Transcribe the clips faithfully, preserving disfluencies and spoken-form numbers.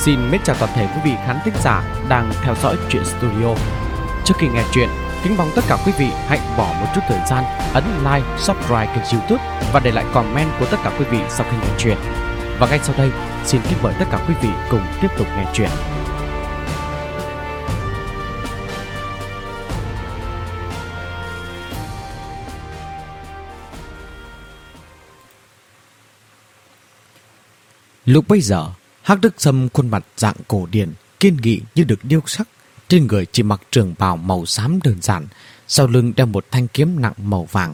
Xin mến chào toàn thể quý vị khán thính giả đang theo dõi Truyện Studio. Trước khi nghe chuyện, kính mong tất cả quý vị hãy bỏ một chút thời gian ấn like, subscribe kênh YouTube và để lại comment của tất cả quý vị sau khi nghe chuyện. Và ngay sau đây, xin kính mời tất cả quý vị cùng tiếp tục nghe chuyện. Lúc bấy giờ, Hắc Đức Sâm khuôn mặt dạng cổ điển, kiên nghị như được điêu khắc, trên người chỉ mặc trường bào màu xám đơn giản, sau lưng đeo một thanh kiếm nặng màu vàng.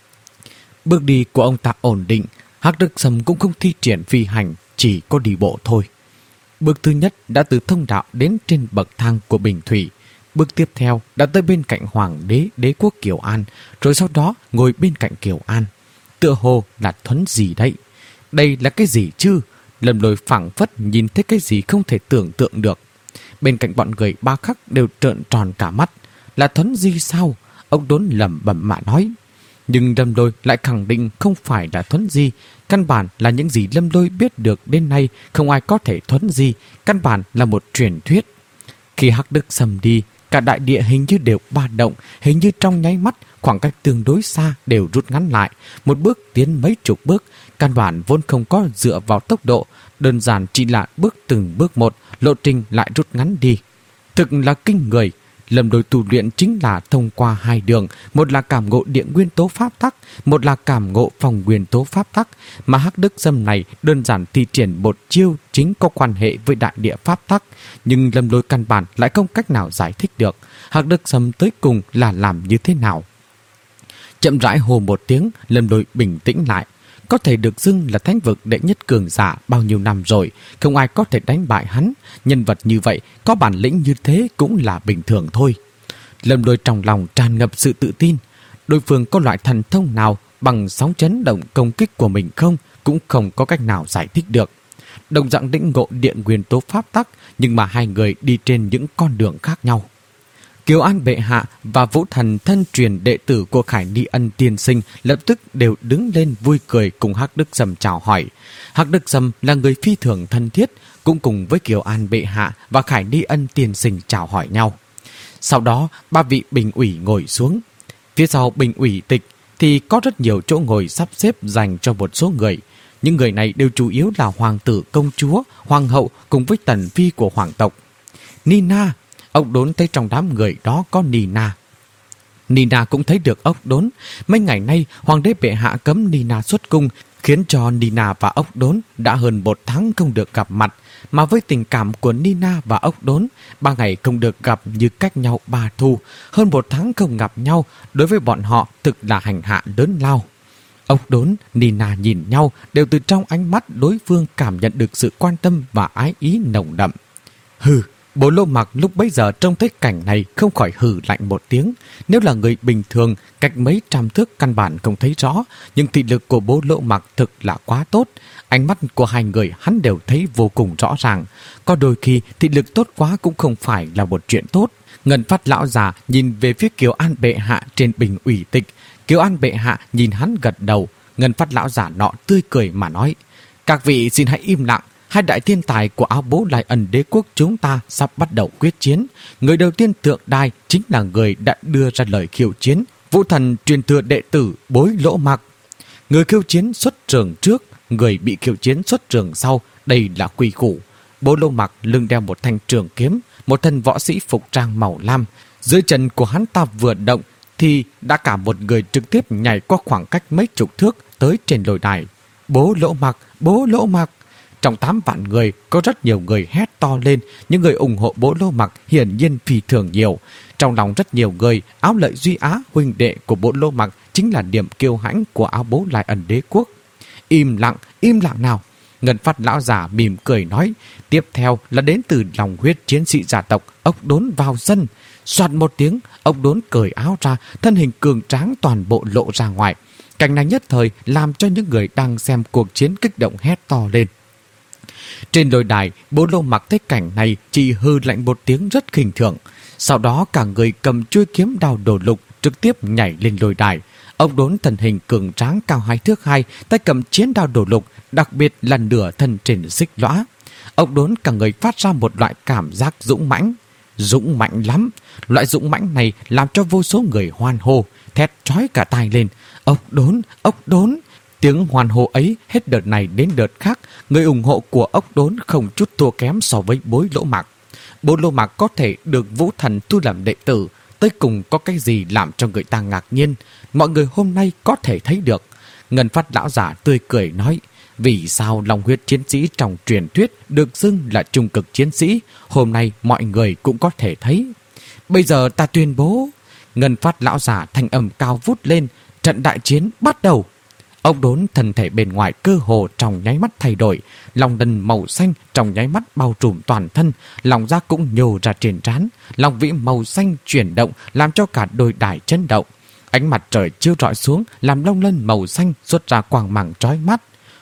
Bước đi của ông ta ổn định, Hắc Đức Sâm cũng không thi triển phi hành, chỉ có đi bộ thôi. Bước thứ nhất đã từ thông đạo đến trên bậc thang của Bình Thủy. Bước tiếp theo đã tới bên cạnh Hoàng đế đế quốc Kiều An, rồi sau đó ngồi bên cạnh Kiều An. Tựa hồ là thuấn gì đấy? Đây là cái gì chứ? Lâm Lôi phảng phất nhìn thấy cái gì không thể tưởng tượng được. Bên cạnh bọn người ba khắc đều trợn tròn cả mắt. Là thuấn di sao? Ông Đốn lẩm bẩm mà nói. Nhưng Lâm Lôi lại khẳng định không phải là thuấn di. Căn bản là những gì Lâm Lôi biết được đến nay không ai có thể thuấn di. Căn bản là một truyền thuyết. Khi Hắc Đức Sâm đi, cả đại địa hình như đều ba động, hình như trong nháy mắt khoảng cách tương đối xa đều rút ngắn lại, một bước tiến mấy chục bước. Căn bản vốn không có dựa vào tốc độ, đơn giản chỉ là bước từng bước một, lộ trình lại rút ngắn đi. Thực là kinh người. Lâm Lôi tu luyện chính là thông qua hai đường, một là cảm ngộ địa nguyên tố pháp tắc, một là cảm ngộ phòng nguyên tố pháp tắc, mà Hắc Đức Sâm này đơn giản thi triển một chiêu chính có quan hệ với đại địa pháp tắc, nhưng Lâm Lôi căn bản lại không cách nào giải thích được. Hắc Đức Sâm tới cùng là làm như thế nào? Chậm rãi hô một tiếng, Lâm Lôi bình tĩnh lại. Có thể được xưng là thánh vực đệ nhất cường giả bao nhiêu năm rồi, không ai có thể đánh bại hắn. Nhân vật như vậy, có bản lĩnh như thế cũng là bình thường thôi. Lâm Lôi trong lòng tràn ngập sự tự tin. Đối phương có loại thần thông nào bằng sóng chấn động công kích của mình không, cũng không có cách nào giải thích được. Đồng dạng lĩnh ngộ địa nguyên tố pháp tắc, nhưng mà hai người đi trên những con đường khác nhau. Kiều An bệ hạ và Vũ Thần thân truyền đệ tử của Khải Ni Ân tiên sinh lập tức đều đứng lên vui cười cùng Hắc Đức Sâm chào hỏi. Hắc Đức Sâm là người phi thường thân thiết, cũng cùng với Kiều An bệ hạ và Khải Ni Ân tiên sinh chào hỏi nhau. Sau đó, ba vị bình ủy ngồi xuống. Phía sau bình ủy tịch thì có rất nhiều chỗ ngồi sắp xếp dành cho một số người. Những người này đều chủ yếu là hoàng tử, công chúa, hoàng hậu cùng với tần phi của hoàng tộc. Nina. Ông Đốn thấy trong đám người đó có Nina. Nina cũng thấy được ốc Đốn. Mấy ngày nay, hoàng đế bệ hạ cấm Nina xuất cung, khiến cho Nina và ốc Đốn đã hơn một tháng không được gặp mặt. Mà với tình cảm của Nina và ốc Đốn, ba ngày không được gặp như cách nhau ba thu. Hơn một tháng không gặp nhau, đối với bọn họ thực là hành hạ lớn lao. Ốc Đốn, Nina nhìn nhau, đều từ trong ánh mắt đối phương cảm nhận được sự quan tâm và ái ý nồng đậm. Hừ! Bố Lô Mặc lúc bấy giờ trông thấy cảnh này không khỏi hừ lạnh một tiếng. Nếu là người bình thường, cách mấy trăm thước căn bản không thấy rõ, nhưng thị lực của Bố Lô Mặc thực là quá tốt. Ánh mắt của hai người hắn đều thấy vô cùng rõ ràng. Có đôi khi thị lực tốt quá cũng không phải là một chuyện tốt. Ngân Phát lão già nhìn về phía Kiều An bệ hạ trên bình ủy tịch. Kiều An bệ hạ nhìn hắn gật đầu. Ngân Phát lão già nọ tươi cười mà nói: "Các vị xin hãy im lặng. Hai đại thiên tài của Áo Bố Lai Ẩn đế quốc chúng ta sắp bắt đầu quyết chiến. Người đầu tiên tượng đài chính là người đã đưa ra lời khiêu chiến, Vũ Thần truyền thừa đệ tử Bối Lỗ Mặc. Người khiêu chiến xuất trường trước, người bị khiêu chiến xuất trường sau, đây là quy củ." Bố Lỗ Mặc lưng đeo một thanh trường kiếm, một thân võ sĩ phục trang màu lam. Dưới chân của hắn ta vừa động thì đã cả một người trực tiếp nhảy qua khoảng cách mấy chục thước tới trên lôi đài. "Bố Lỗ Mặc, Bố Lỗ Mặc!" Trong tám vạn người có rất nhiều người hét to lên, những người ủng hộ Bố Lô Mặc hiển nhiên phi thường nhiều. Trong lòng rất nhiều người, Áo Lợi Duy Á huynh đệ của Bố Lô Mặc chính là điểm kiêu hãnh của Áo Bố Lai Ẩn đế quốc. Im lặng, im lặng nào! Ngân Phát lão giả mỉm cười nói. Tiếp theo là đến từ lòng huyết chiến sĩ gia tộc, ốc Đốn vào sân. Soạt một tiếng, ốc Đốn cởi áo ra, thân hình cường tráng toàn bộ lộ ra ngoài. Cảnh này nhất thời làm cho những người đang xem cuộc chiến kích động hét to lên. Trên lôi đài, Bố Lô Mặc thấy cảnh này chỉ hư lạnh một tiếng rất khinh thường. Sau đó cả người cầm chuôi kiếm đao đổ lục trực tiếp nhảy lên lôi đài. Ông Đốn thân hình cường tráng cao hai thước hai, tay cầm chiến đao đổ lục, đặc biệt là nửa thân trên xích lõa. Ông Đốn cả người phát ra một loại cảm giác dũng mãnh. Dũng mãnh lắm. Loại dũng mãnh này làm cho vô số người hoan hô, thét trói cả tai lên. Ông Đốn, ông Đốn. Tiếng hoan hô ấy hết đợt này đến đợt khác, người ủng hộ của ông Đốn không chút thua kém so với Bố Lỗ Mạc. Bố Lỗ Mạc có thể được Vũ Thần thu làm đệ tử, tới cùng có cái gì làm cho người ta ngạc nhiên, mọi người hôm nay có thể thấy được. Ngân Phát lão giả tươi cười nói, vì sao Long huyết chiến sĩ trong truyền thuyết được xưng là trung cực chiến sĩ, hôm nay mọi người cũng có thể thấy. Bây giờ ta tuyên bố. Ngân Phát lão giả thanh âm cao vút lên, trận đại chiến bắt đầu. Ông Đốn thân thể bên ngoài cơ hồ trong nháy mắt thay đổi, lòng đần màu xanh trong nháy mắt bao trùm toàn thân, lòng da cũng nhô ra trên trán, lòng vĩ màu xanh chuyển động làm cho cả đôi đài chấn động. Ánh mặt trời chiếu rọi xuống làm lông lân màu xanh xuất ra quang mang chói mắt.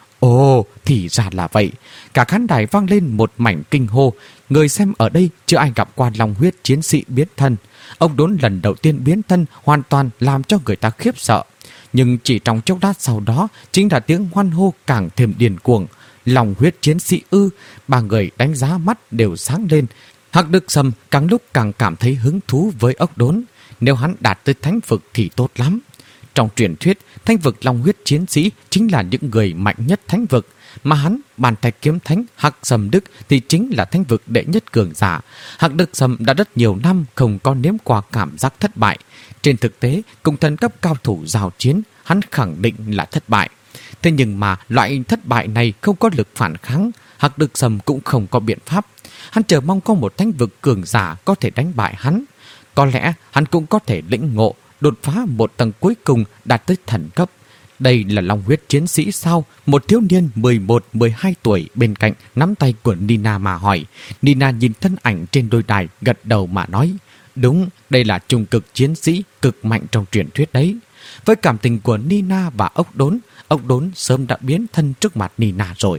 Ồ, thì ra là vậy. Cả khán đài vang lên một mảnh kinh hô. Người xem ở đây chưa ai gặp qua Long huyết chiến sĩ biến thân. Ông Đốn lần đầu tiên biến thân hoàn toàn làm cho người ta khiếp sợ. Nhưng chỉ trong chốc lát sau đó chính là tiếng hoan hô càng thêm điên cuồng. Long huyết chiến sĩ ư? Ba người đánh giá mắt đều sáng lên. Hắc Đức Sâm càng lúc càng cảm thấy hứng thú với Ốc Đốn. Nếu hắn đạt tới thánh vực thì tốt lắm. Trong truyền thuyết, thánh vực Long huyết chiến sĩ chính là những người mạnh nhất thánh vực, mà hắn, Bàn Thạch Kiếm Thánh Hắc Sâm Đức thì chính là thánh vực đệ nhất cường giả. Hắc Đức Sâm đã rất nhiều năm không có nếm qua cảm giác thất bại. Trên thực tế, cùng thần cấp cao thủ giao chiến, hắn khẳng định là thất bại. Thế nhưng mà loại thất bại này không có lực phản kháng, Hắc Đức Sâm cũng không có biện pháp. Hắn chờ mong có một thánh vực cường giả có thể đánh bại hắn. Có lẽ hắn cũng có thể lĩnh ngộ, đột phá một tầng cuối cùng đạt tới thần cấp. Đây là Long huyết chiến sĩ sao? Một thiếu niên mười một mười hai tuổi bên cạnh nắm tay của Nina mà hỏi. Nina nhìn thân ảnh trên đôi đài gật đầu mà nói, đúng, đây là trung cực chiến sĩ cực mạnh trong truyền thuyết đấy. Với cảm tình của Nina và Ốc Đốn, Ốc Đốn sớm đã biến thân trước mặt Nina rồi.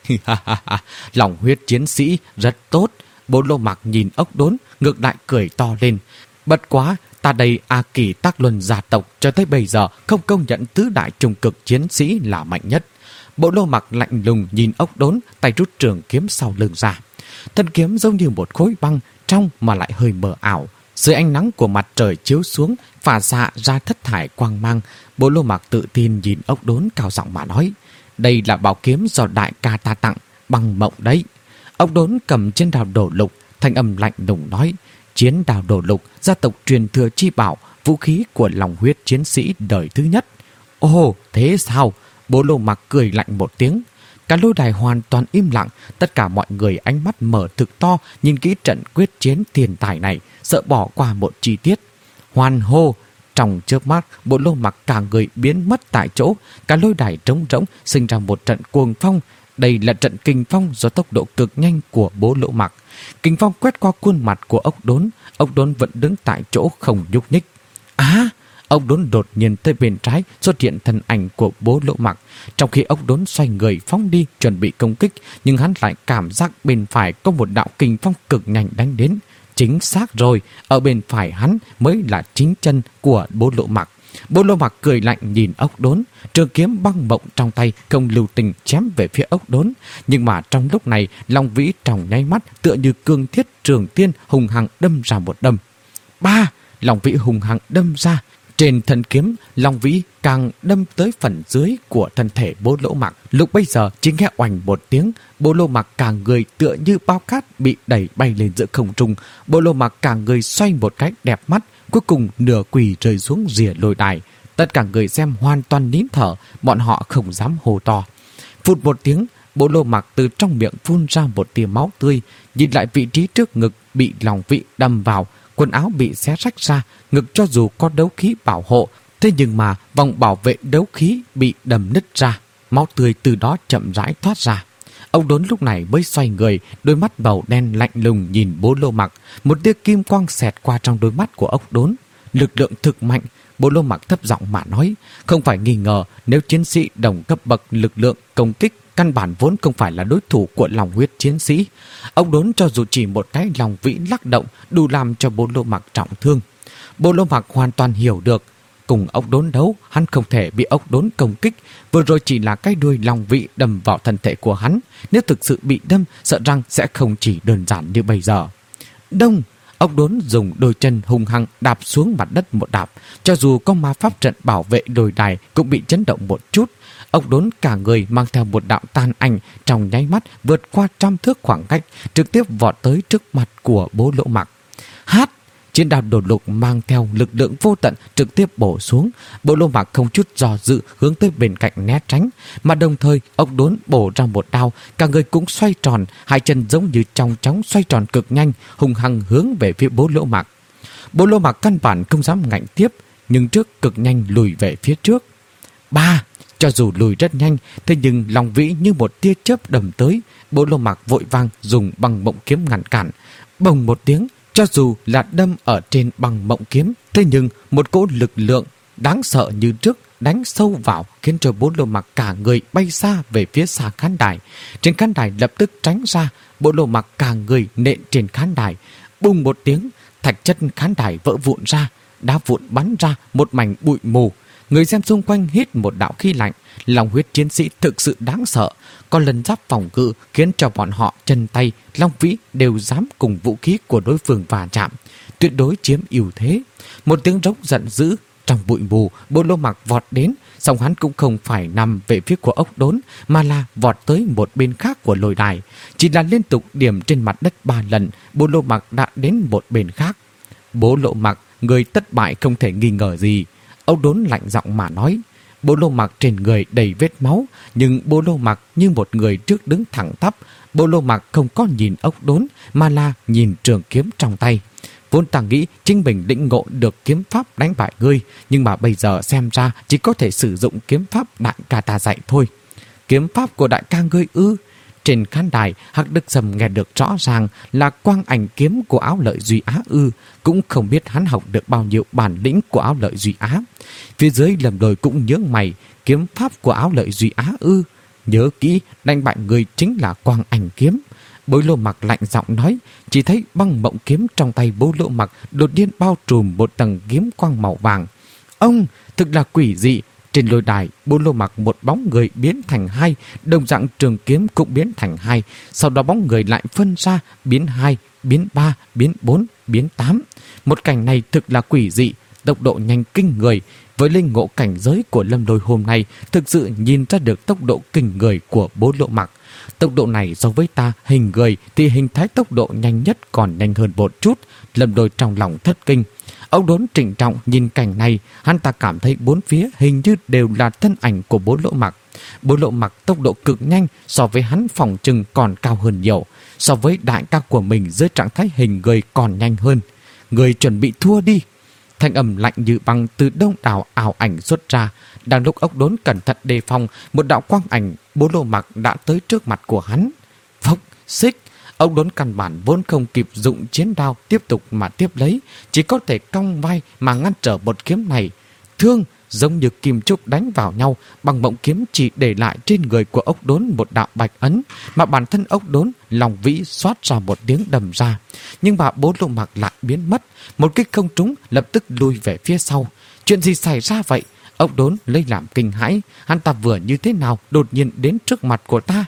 Long huyết chiến sĩ rất tốt. Bố Lô Mạc nhìn Ốc Đốn ngược lại cười to lên. Bất quá, ta đây A Kỳ Tác Luân gia tộc cho tới bây giờ không công nhận tứ đại trung cực chiến sĩ là mạnh nhất. Bộ Lô Mạc lạnh lùng nhìn Ốc Đốn, tay rút trường kiếm sau lưng ra. Thân kiếm giống như một khối băng, trong mà lại hơi mờ ảo. Dưới ánh nắng của mặt trời chiếu xuống, phả xạ ra thất thải quang mang. Bộ Lô Mạc tự tin nhìn Ốc Đốn cao giọng mà nói, đây là bảo kiếm do đại ca ta tặng, băng mộng đấy. Ốc Đốn cầm trên đao đổ lục, thanh âm lạnh lùng nói, chiến đao đổ lục, gia tộc truyền thừa chi bảo, vũ khí của Long huyết chiến sĩ đời thứ nhất. Ồ, thế sao? Bố Lô Mạc cười lạnh một tiếng. Cả lôi đài hoàn toàn im lặng, tất cả mọi người ánh mắt mở thực to nhìn kỹ trận quyết chiến thiên tài này, sợ bỏ qua một chi tiết. Hoan hô! Trong chớp mắt, Bộ Lô Mạc cả người biến mất tại chỗ, cả lôi đài trống rỗng sinh ra một trận cuồng phong. Đây là trận kinh phong do tốc độ cực nhanh của Bố Lỗ Mạc. Kinh phong quét qua khuôn mặt của Ốc Đốn. Ốc Đốn vẫn đứng tại chỗ không nhúc nhích. Á! Ốc Đốn đột nhiên tới bên trái xuất hiện thân ảnh của Bố Lỗ Mạc. Trong khi Ốc Đốn xoay người phóng đi chuẩn bị công kích, nhưng hắn lại cảm giác bên phải có một đạo kinh phong cực nhanh đánh đến. Chính xác rồi, ở bên phải hắn mới là chính chân của Bố Lỗ Mạc. Bố Lô Mạc cười lạnh nhìn Ốc Đốn, trường kiếm băng mộng trong tay không lưu tình chém về phía Ốc Đốn. Nhưng mà trong lúc này, Long Vĩ trong nháy mắt tựa như cương thiết trường tiên hùng hăng đâm ra một đâm. Ba! Long Vĩ hùng hăng đâm ra. Trên thân kiếm, Long Vĩ càng đâm tới phần dưới của thân thể Bố Lỗ Mạc. Lúc bây giờ chỉ nghe oành một tiếng, Bố Lô Mạc cả người tựa như bao cát bị đẩy bay lên giữa không trung. Bố Lô Mạc cả người xoay một cách đẹp mắt, cuối cùng nửa quỳ rơi xuống rìa lôi đài. Tất cả người xem hoàn toàn nín thở, bọn họ không dám hô to. Phụt một tiếng, Bố Lô Mạc từ trong miệng phun ra một tia máu tươi, nhìn lại vị trí trước ngực bị Long Vĩ đâm vào, quần áo bị xé rách ra, ngực cho dù có đấu khí bảo hộ, thế nhưng mà vòng bảo vệ đấu khí bị đâm nứt ra, máu tươi từ đó chậm rãi thoát ra. Ông Đốn lúc này mới xoay người, đôi mắt màu đen lạnh lùng nhìn Bố Lô Mạc, một tia kim quang xẹt qua trong đôi mắt của Ốc Đốn. Lực lượng thực mạnh. Bố Lô Mạc thấp giọng mà nói, không phải nghi ngờ nếu chiến sĩ đồng cấp bậc lực lượng công kích căn bản vốn không phải là đối thủ của Long huyết chiến sĩ. Ông Đốn cho dù chỉ một cái Long Vĩ lắc động đủ làm cho Bố Lô Mạc trọng thương. Bố Lô Mạc hoàn toàn hiểu được cùng ốc đốn đấu, hắn không thể bị ốc đốn công kích. Vừa rồi chỉ là cái đuôi long vị đâm vào thân thể của hắn. Nếu thực sự bị đâm, sợ rằng sẽ không chỉ đơn giản như bây giờ. Đông! Ốc đốn dùng đôi chân hung hăng đạp xuống mặt đất một đạp. Cho dù có ma pháp trận bảo vệ đồi đài cũng bị chấn động một chút. Ốc đốn cả người mang theo một đạo tan ảnh, trong nháy mắt vượt qua trăm thước khoảng cách, trực tiếp vọt tới trước mặt của Bố Lỗ Mặc. Hát! Chiến đao đột lục mang theo lực lượng vô tận trực tiếp bổ xuống. Bố Lỗ Mặc không chút dò dự hướng tới bên cạnh né tránh, mà đồng thời ốc đốn bổ ra một đao, cả người cũng xoay tròn, hai chân giống như trong chóng xoay tròn cực nhanh, hung hăng hướng về phía Bố Lỗ Mặc. Bố Lỗ Mặc căn bản không dám ngạnh tiếp, nhưng trước cực nhanh lùi về phía trước. Ba! Cho dù lùi rất nhanh, thế nhưng Long Vĩ như một tia chớp đâm tới. Bố Lỗ Mặc vội vàng dùng băng mộng kiếm ngăn cản. Bồng một tiếng, cho dù là đâm ở trên băng mộng kiếm, thế nhưng một cỗ lực lượng đáng sợ như trước đánh sâu vào, khiến cho Bố Lỗ Mặc cả người bay xa về phía xa khán đài. Trên khán đài lập tức tránh ra, Bố Lỗ Mặc cả người nện trên khán đài. Bùng một tiếng, thạch chất khán đài vỡ vụn ra, đá vụn bắn ra một mảnh bụi mù. Người xem xung quanh hít một đạo khí lạnh. Long huyết chiến sĩ thực sự đáng sợ. Có lần giáp phòng ngự khiến cho bọn họ chân tay, Long Vĩ đều dám cùng vũ khí của đối phương va chạm, tuyệt đối chiếm ưu thế. Một tiếng rống giận dữ trong bụi mù, Bố Lỗ Mặc vọt đến, song hắn cũng không phải nằm về phía của ốc đốn, mà là vọt tới một bên khác của lôi đài. Chỉ là liên tục điểm trên mặt đất ba lần, Bố Lỗ Mặc đã đến một bên khác. Bố Lỗ Mặc, người thất bại không thể nghi ngờ gì. Ốc đốn lạnh giọng mà nói. Bố Lỗ Mặc trên người đầy vết máu, nhưng Bố Lỗ Mặc như một người trước đứng thẳng tắp. Bố Lỗ Mặc không có nhìn ốc đốn, mà là nhìn trường kiếm trong tay. Vốn ta nghĩ chính mình định ngộ được kiếm pháp đánh bại ngươi, nhưng mà bây giờ xem ra chỉ có thể sử dụng kiếm pháp đại ca ta dạy thôi. Kiếm pháp của đại ca ngươi ư? Trên khán đài, Hắc Đức Sầm nghe được rõ ràng là quang ảnh kiếm của Áo Lợi Duy Á ư, cũng không biết hắn học được bao nhiêu bản lĩnh của Áo Lợi Duy Á. Phía dưới Lâm Lôi cũng nhớ mày, kiếm pháp của Áo Lợi Duy Á ư? Nhớ kỹ, đánh bại người chính là quang ảnh kiếm. Bố Lỗ Mặc lạnh giọng nói, chỉ thấy băng mộng kiếm trong tay Bố Lỗ Mặc đột nhiên bao trùm một tầng kiếm quang màu vàng. Ông, thực là quỷ dị. Trên lôi đài, Bố Lỗ Mặc một bóng người biến thành hai, đồng dạng trường kiếm cũng biến thành hai, sau đó bóng người lại phân ra, biến hai, biến ba, biến bốn, biến tám. Một cảnh này thực là quỷ dị, tốc độ nhanh kinh người. Với linh ngộ cảnh giới của Lâm Lôi hôm nay, thực sự nhìn ra được tốc độ kinh người của Bố Lỗ Mặc. Tốc độ này so với ta hình người thì hình thái tốc độ nhanh nhất còn nhanh hơn một chút. Lâm Lôi trong lòng thất kinh. Ông đốn trịnh trọng nhìn cảnh này, hắn ta cảm thấy bốn phía hình như đều là thân ảnh của Bố Lỗ Mặc. Bố Lỗ Mặc tốc độ cực nhanh, so với hắn phòng chừng còn cao hơn nhiều, so với đại ca của mình dưới trạng thái hình người còn nhanh hơn. Người chuẩn bị thua đi. Thanh âm lạnh như băng từ đông đảo ảo ảnh xuất ra. Đang lúc ốc đốn cẩn thận đề phòng, một đạo quang ảnh Bố Lỗ Mặc đã tới trước mặt của hắn. Phốc, xích. Ốc đốn căn bản vốn không kịp dụng chiến đao tiếp tục mà tiếp lấy, chỉ có thể cong vai mà ngăn trở một kiếm này. Thương giống như kim trúc đánh vào nhau, bằng mộng kiếm chỉ để lại trên người của ốc đốn một đạo bạch ấn, mà bản thân ốc đốn Long Vĩ xoát ra một tiếng đầm ra. Nhưng mà Bố Lỗ Mặc lại biến mất, một kích không trúng lập tức lui về phía sau. Chuyện gì xảy ra vậy? Ốc đốn lấy làm kinh hãi, hắn ta vừa như thế nào đột nhiên đến trước mặt của ta?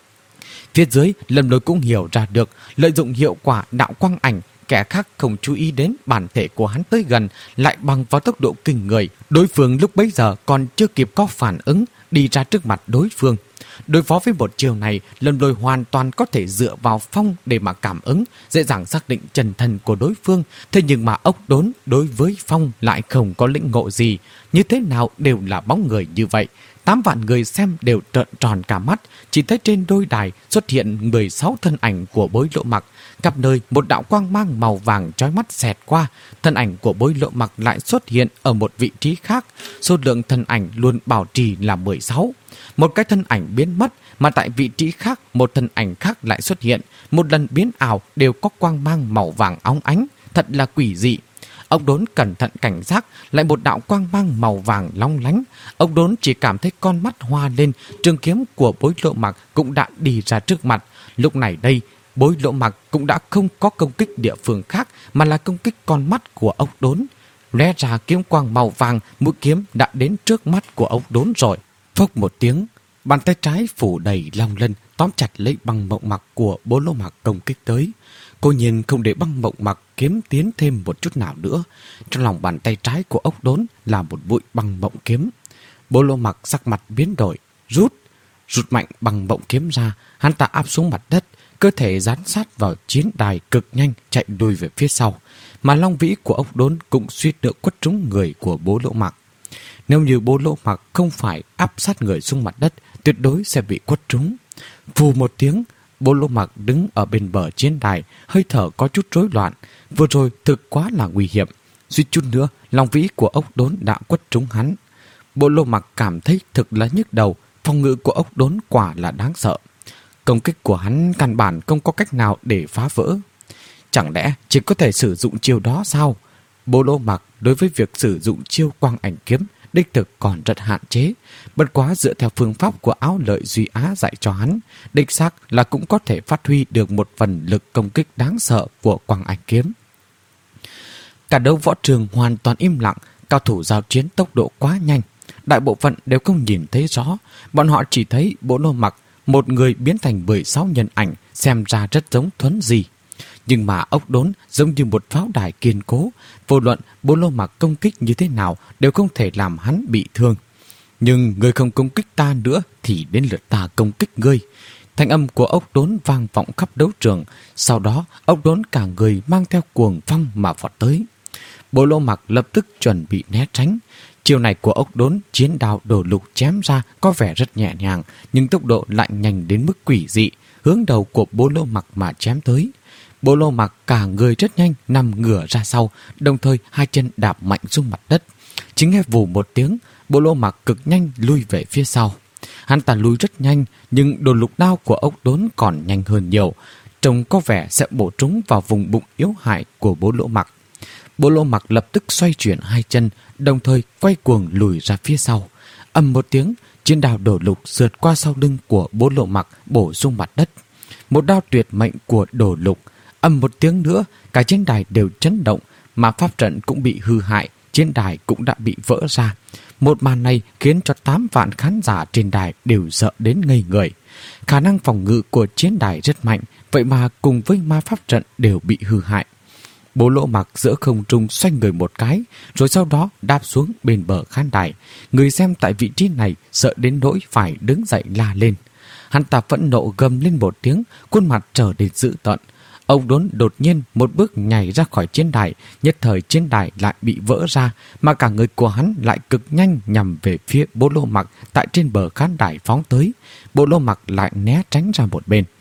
Phía dưới, Lâm Lôi cũng hiểu ra được, lợi dụng hiệu quả đạo quang ảnh, kẻ khác không chú ý đến bản thể của hắn tới gần, lại bằng vào tốc độ kinh người. Đối phương lúc bấy giờ còn chưa kịp có phản ứng, đi ra trước mặt đối phương. Đối phó với một chiều này, Lâm Lôi hoàn toàn có thể dựa vào phong để mà cảm ứng, dễ dàng xác định chân thân của đối phương. Thế nhưng mà ốc đốn đối với phong lại không có lĩnh ngộ gì, như thế nào đều là bóng người như vậy. Tám vạn người xem đều trợn tròn cả mắt, chỉ thấy trên đôi đài xuất hiện mười sáu thân ảnh của Bố Lỗ Mặc. Khắp nơi một đạo quang mang màu vàng chói mắt xẹt qua, thân ảnh của Bố Lỗ Mặc lại xuất hiện ở một vị trí khác. Số lượng thân ảnh luôn bảo trì là mười sáu. Một cái thân ảnh biến mất, mà tại vị trí khác một thân ảnh khác lại xuất hiện. Một lần biến ảo đều có quang mang màu vàng óng ánh, thật là quỷ dị. Ông đốn cẩn thận cảnh giác, lại một đạo quang mang màu vàng long lánh. Ông đốn chỉ cảm thấy con mắt hoa lên, trường kiếm của Bố Lỗ Mặc cũng đã đi ra trước mặt. Lúc này đây, Bố Lỗ Mặc cũng đã không có công kích địa phương khác, mà là công kích con mắt của ốc đốn. lóe ra kiếm quang màu vàng, mũi kiếm đã đến trước mắt của Ốc Đốn rồi. Phốc một tiếng, bàn tay trái phủ đầy long lân tóm chặt lấy Băng Mộng Mặc của Bố Lô Mặc công kích tới. Cô nhiên không để Băng Mộng Mặc kiếm tiến thêm một chút nào nữa. Trong lòng bàn tay trái của Ốc Đốn là một bụi băng mộng kiếm. Bố Lô Mặc sắc mặt biến đổi, rút, rút mạnh băng mộng kiếm ra, hắn ta áp xuống mặt đất, cơ thể dán sát vào chiến đài cực nhanh chạy đuôi về phía sau, mà long vĩ của Ốc Đốn cũng suýt nữa quất trúng người của Bố Lô Mặc. Nếu như Bố Lô Mặc không phải áp sát người xuống mặt đất, tuyệt đối sẽ bị quất trúng. Vù một tiếng, Bố Lô Mặc đứng ở bên bờ chiến đài, hơi thở có chút rối loạn. Vừa rồi thực quá là nguy hiểm, suýt chút nữa long vĩ của Ốc Đốn đã quất trúng hắn. Bố Lô Mặc cảm thấy thực là nhức đầu, phòng ngự của Ốc Đốn quả là đáng sợ. Công kích của hắn căn bản không có cách nào để phá vỡ. Chẳng lẽ chỉ có thể sử dụng chiêu đó sao? Bố Lô Mặc đối với việc sử dụng chiêu quang ảnh kiếm đích thực còn rất hạn chế. Bất quá dựa theo phương pháp của Áo Lợi Duy Á dạy cho hắn, đích xác là cũng có thể phát huy được một phần lực công kích đáng sợ của quang ảnh kiếm. Cả đấu võ trường hoàn toàn im lặng, cao thủ giao chiến tốc độ quá nhanh. Đại bộ phận đều không nhìn thấy rõ, bọn họ chỉ thấy Bố Lô Mặc một người biến thành mười sáu nhân ảnh, xem ra rất giống Thuấn Di. Nhưng mà Ốc Đốn giống như một pháo đài kiên cố, vô luận Bố Lô Mặc công kích như thế nào đều không thể làm hắn bị thương. Nhưng người không công kích ta nữa thì đến lượt ta công kích ngươi. Thanh âm của Ốc Đốn vang vọng khắp đấu trường. Sau đó Ốc Đốn cả người mang theo cuồng phong mà vọt tới. Bố Lô Mặc lập tức chuẩn bị né tránh. Chiều này của Ốc Đốn chiến đao đổ lục chém ra có vẻ rất nhẹ nhàng, nhưng tốc độ lại nhanh đến mức quỷ dị, hướng đầu của Bố Lô Mặc mà chém tới. Bố Lô Mặc cả người rất nhanh nằm ngửa ra sau, đồng thời hai chân đạp mạnh xuống mặt đất. Chỉ nghe vù một tiếng, Bố Lô Mặc cực nhanh lui về phía sau. Hắn ta lui rất nhanh, nhưng đồ lục đao của Ốc Đốn còn nhanh hơn nhiều, trông có vẻ sẽ bổ trúng vào vùng bụng yếu hại của Bố Lô Mặc. Bố Lô Mặc lập tức xoay chuyển hai chân, đồng thời quay cuồng lùi ra phía sau. Ầm một tiếng, chiến đao đổ lục sượt qua sau lưng của Bố Lô Mặc bổ xuống mặt đất. Một đao tuyệt mệnh của đổ lục. Ầm một tiếng nữa, cả chiến đài đều chấn động, mà pháp trận cũng bị hư hại, chiến đài cũng đã bị vỡ ra. Một màn này khiến cho tám vạn khán giả trên đài đều sợ đến ngây người. Khả năng phòng ngự của chiến đài rất mạnh, vậy mà cùng với ma pháp trận đều bị hư hại. Bố Lô Mặc giữa không trung xoay người một cái, rồi sau đó đáp xuống bên bờ khán đài. Người xem tại vị trí này sợ đến nỗi phải đứng dậy la lên. Hắn ta phẫn nộ gầm lên một tiếng, khuôn mặt trở nên dữ tợn. Ông Đốn đột nhiên một bước nhảy ra khỏi chiến đài, nhất thời chiến đài lại bị vỡ ra, mà cả người của hắn lại cực nhanh nhằm về phía Bố Lô Mặc tại trên bờ khán đài phóng tới. Bố Lô Mặc lại né tránh ra một bên.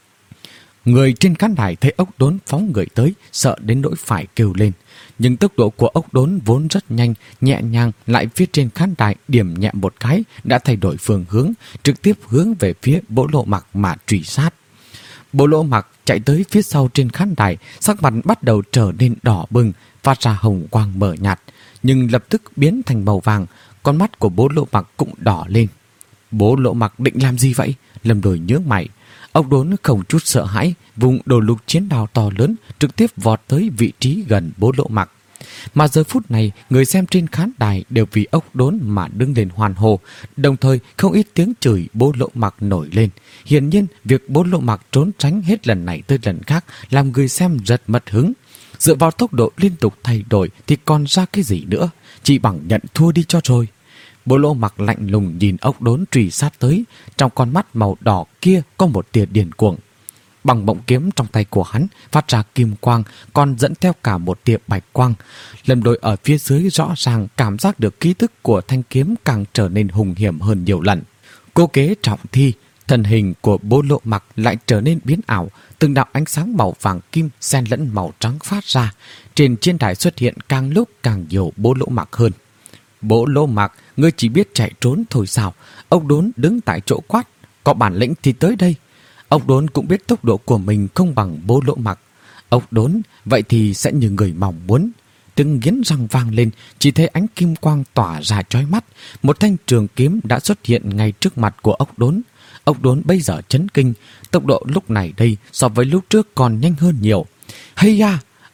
Người trên khán đài thấy Ốc Đốn phóng người tới, sợ đến nỗi phải kêu lên. Nhưng tốc độ của Ốc Đốn vốn rất nhanh, nhẹ nhàng lại phía trên khán đài điểm nhẹ một cái đã thay đổi phương hướng, trực tiếp hướng về phía Bố Lô Mặc mà truy sát. Bố Lô Mặc chạy tới phía sau trên khán đài, sắc mặt bắt đầu trở nên đỏ bừng, phát ra hồng quang mờ nhạt, nhưng lập tức biến thành màu vàng. Con mắt của Bố Lô Mặc cũng đỏ lên. Bố Lô Mặc định làm gì vậy? Lâm Đồi nhướng mày. Ốc Đốn không chút sợ hãi, vùng đồ lục chiến đao to lớn trực tiếp vọt tới vị trí gần Bố Lô Mặc. Mà giờ phút này, người xem trên khán đài đều vì Ốc Đốn mà đứng lên hoan hô, đồng thời không ít tiếng chửi Bố Lô Mặc nổi lên. Hiển nhiên, việc Bố Lô Mặc trốn tránh hết lần này tới lần khác làm người xem rất mất hứng. Dựa vào tốc độ liên tục thay đổi thì còn ra cái gì nữa, chỉ bằng nhận thua đi cho rồi. Bố Lô Mặc lạnh lùng nhìn Ốc Đốn truy sát tới, trong con mắt màu đỏ kia có một tia điên cuồng. Bằng mộng kiếm trong tay của hắn phát ra kim quang, còn dẫn theo cả một tia bạch quang. Lâm Đôi ở phía dưới rõ ràng cảm giác được khí tức của thanh kiếm càng trở nên hùng hiểm hơn nhiều lần. Cố kế trọng thi, thân hình của Bố Lô Mặc lại trở nên biến ảo, từng đạo ánh sáng màu vàng kim xen lẫn màu trắng phát ra. Trên chiến đài xuất hiện càng lúc càng nhiều Bố Lô Mặc hơn. Bố Lô Mặc, ngươi chỉ biết chạy trốn thôi sao? Ốc Đốn đứng tại chỗ quát, có bản lĩnh thì tới đây. Ốc Đốn cũng biết tốc độ của mình không bằng Bố Lô Mặc. Ốc Đốn, vậy thì sẽ như người mong muốn. Tiếng nghiến răng vang lên, chỉ thấy ánh kim quang tỏa ra chói mắt. Một thanh trường kiếm đã xuất hiện ngay trước mặt của Ốc Đốn. Ốc Đốn bây giờ chấn kinh, tốc độ lúc này đây so với lúc trước còn nhanh hơn nhiều. Hay da!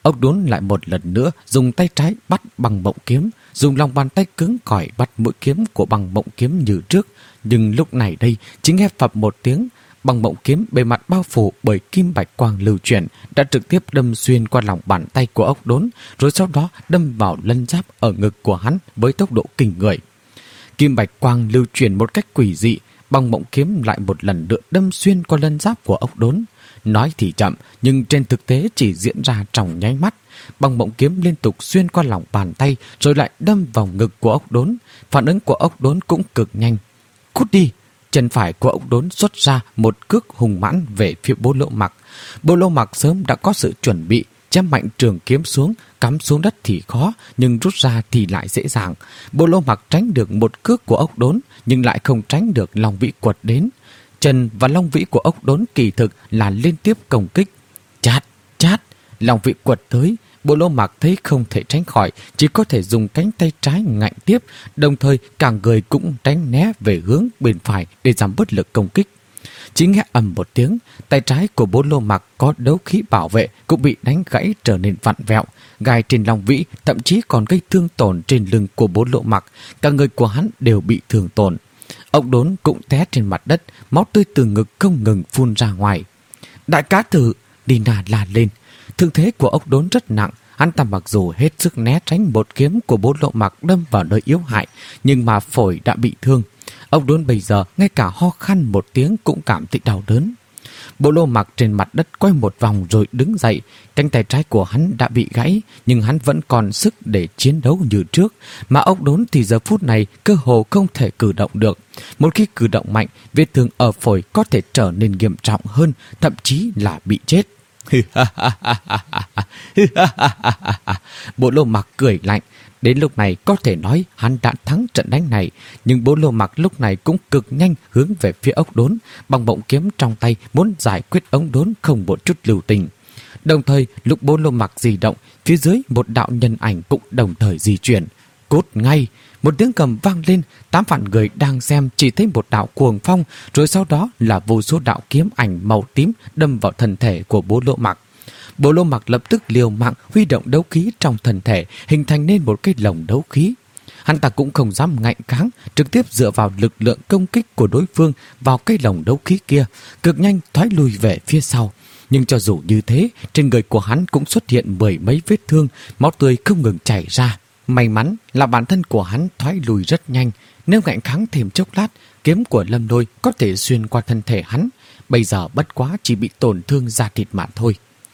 Ốc Đốn lại một lần nữa dùng tay trái bắt Băng Mộng Kiếm, dùng lòng bàn tay cứng cỏi bắt mũi kiếm của Băng Mộng Kiếm như trước. Nhưng lúc này đây, chỉ nghe phập một tiếng, Băng Mộng Kiếm bề mặt bao phủ bởi kim bạch quang lưu chuyển đã trực tiếp đâm xuyên qua lòng bàn tay của Ốc Đốn, rồi sau đó đâm vào lân giáp ở ngực của hắn với tốc độ kinh người. Kim bạch quang lưu chuyển một cách quỷ dị, Băng Mộng Kiếm lại một lần nữa đâm xuyên qua lân giáp của Ốc Đốn. Nói thì chậm, nhưng trên thực tế chỉ diễn ra trong nháy mắt. Băng Mộng Kiếm liên tục xuyên qua lòng bàn tay rồi lại đâm vào ngực của Ốc Đốn. Phản ứng của Ốc Đốn cũng cực nhanh. Cút đi! Chân phải của Ốc Đốn xuất ra một cước hùng mãnh về phía Bố Lỗ Mặc. Bố Lỗ Mặc sớm đã có sự chuẩn bị, chém mạnh trường kiếm xuống, cắm xuống đất thì khó, nhưng rút ra thì lại dễ dàng. Bố Lỗ Mặc tránh được một cước của Ốc Đốn, nhưng lại không tránh được Long Vĩ quật đến. Chân và Long Vĩ của Ốc Đốn kỳ thực là liên tiếp công kích. Chát, chát, Long Vĩ quật tới. Bố Lỗ Mặc thấy không thể tránh khỏi, chỉ có thể dùng cánh tay trái ngạnh tiếp, đồng thời cả người cũng tránh né về hướng bên phải để giảm bớt lực công kích. Chỉ nghe ầm một tiếng, tay trái của Bố Lỗ Mặc có đấu khí bảo vệ cũng bị đánh gãy trở nên vặn vẹo. Gai trên Long Vĩ thậm chí còn gây thương tổn trên lưng của Bố Lỗ Mặc, cả người của hắn đều bị thương tổn. Ốc Đốn cũng té trên mặt đất, máu tươi từ ngực không ngừng phun ra ngoài. Đại cá tử! Dina la lên. Thương thế của Ốc Đốn rất nặng, hắn ta mặc dù hết sức né tránh một kiếm của Bố Lỗ Mặc đâm vào nơi yếu hại, nhưng mà phổi đã bị thương. Ốc Đốn bây giờ ngay cả ho khan một tiếng cũng cảm thấy đau đớn. Bố Lỗ Mặc trên mặt đất quay một vòng rồi đứng dậy. Cánh tay trái của hắn đã bị gãy, nhưng hắn vẫn còn sức để chiến đấu như trước. Mà Ốc Đốn thì giờ phút này cơ hồ không thể cử động được. Một khi cử động mạnh, vết thương ở phổi có thể trở nên nghiêm trọng hơn, thậm chí là bị chết. Bố Lỗ Mặc cười lạnh. Đến lúc này có thể nói hắn đã thắng trận đánh này, nhưng Bố Lỗ Mặc lúc này cũng cực nhanh hướng về phía Ốc Đốn, Băng Mộng Kiếm trong tay muốn giải quyết Ốc Đốn không một chút lưu tình. Đồng thời lúc Bố Lỗ Mặc di động, phía dưới một đạo nhân ảnh cũng đồng thời di chuyển. Cút ngay! Một tiếng cầm vang lên, tám vạn người đang xem chỉ thấy một đạo cuồng phong, rồi sau đó là vô số đạo kiếm ảnh màu tím đâm vào thân thể của Bố Lỗ Mặc. Bố Lỗ Mặc lập tức liều mạng huy động đấu khí trong thân thể, hình thành nên một cái lồng đấu khí. Hắn ta cũng không dám ngạnh kháng, trực tiếp dựa vào lực lượng công kích của đối phương vào cái lồng đấu khí kia, cực nhanh thoái lui về phía sau. Nhưng cho dù như thế, trên người của hắn cũng xuất hiện mười mấy vết thương, máu tươi không ngừng chảy ra. May mắn là bản thân của hắn thoái lùi rất nhanh, nếu ngạnh kháng thêm chốc lát, kiếm của Lâm Lôi có thể xuyên qua thân thể hắn. Bây giờ bất quá chỉ bị tổn thương da thịt mà thôi.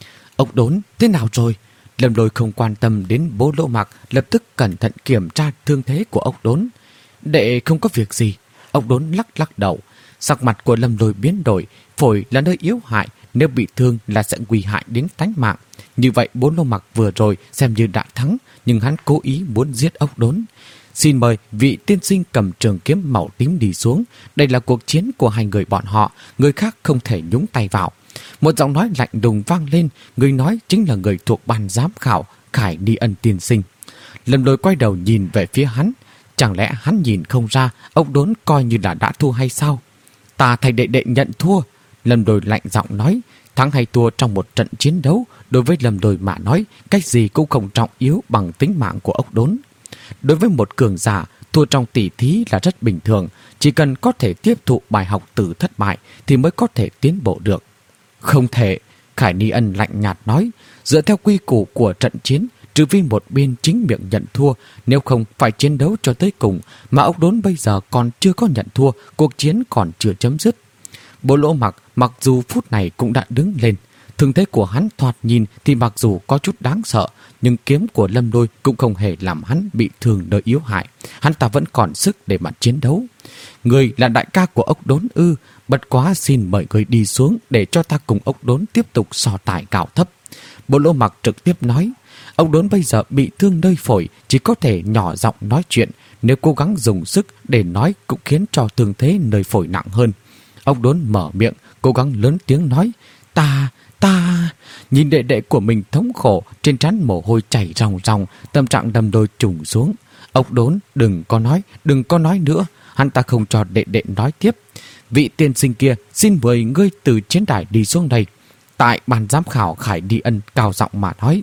Ốc Đốn, thế nào rồi? Lâm Lôi không quan tâm đến Bố Lỗ Mặc, lập tức cẩn thận kiểm tra thương thế của Ốc Đốn. Đệ không có việc gì. Ốc Đốn lắc lắc đầu. Sắc mặt của Lâm Lôi biến đổi, phổi là nơi yếu hại, nếu bị thương là sẽ nguy hại đến tánh mạng. Như vậy Bố Lỗ Mặc vừa rồi xem như đã thắng, nhưng hắn cố ý muốn giết Ốc Đốn. Xin mời vị tiên sinh cầm trường kiếm màu tím đi xuống. Đây là cuộc chiến của hai người bọn họ, người khác không thể nhúng tay vào. Một giọng nói lạnh lùng vang lên, người nói chính là người thuộc ban giám khảo, Khải Ni Ân tiên sinh. Lâm Lôi quay đầu nhìn về phía hắn. Chẳng lẽ hắn nhìn không ra Ốc Đốn coi như là đã thua hay sao? Ta thay đệ đệ nhận thua. Lâm Lôi lạnh giọng nói. Thắng hay thua trong một trận chiến đấu, đối với Lâm Lôi mà nói, cách gì cũng không trọng yếu bằng tính mạng của Ốc Đốn. Đối với một cường giả, thua trong tỷ thí là rất bình thường. Chỉ cần có thể tiếp thụ bài học từ thất bại thì mới có thể tiến bộ được. Không thể, Khải Ni Ân lạnh nhạt nói. Dựa theo quy củ của trận chiến, trừ phi một bên chính miệng nhận thua, nếu không phải chiến đấu cho tới cùng. Mà Ốc Đốn bây giờ còn chưa có nhận thua, cuộc chiến còn chưa chấm dứt. Bố Lỗ Mặc mặc dù phút này cũng đã đứng lên. Thương thế của hắn thoạt nhìn thì mặc dù có chút đáng sợ, nhưng kiếm của Lâm Lôi cũng không hề làm hắn bị thương nơi yếu hại. Hắn ta vẫn còn sức để mà chiến đấu. Người là đại ca của Ốc Đốn ư? Bất quá xin mời người đi xuống để cho ta cùng Ốc Đốn tiếp tục so tài cao thấp. Bố Lỗ Mặc trực tiếp nói. Ốc Đốn bây giờ bị thương nơi phổi, chỉ có thể nhỏ giọng nói chuyện. Nếu cố gắng dùng sức để nói cũng khiến cho thương thế nơi phổi nặng hơn. Ốc Đốn mở miệng, cố gắng lớn tiếng nói. Ta, ta... Nhìn đệ đệ của mình thống khổ, trên trán mồ hôi chảy ròng ròng, tâm trạng Lâm Lôi trùng xuống. Ốc Đốn, đừng có nói, đừng có nói nữa. Hắn ta không cho đệ đệ nói tiếp. Vị tiên sinh kia, xin mời ngươi từ chiến đài đi xuống đây. Tại ban giám khảo Khải Ni Ân cao giọng mà nói.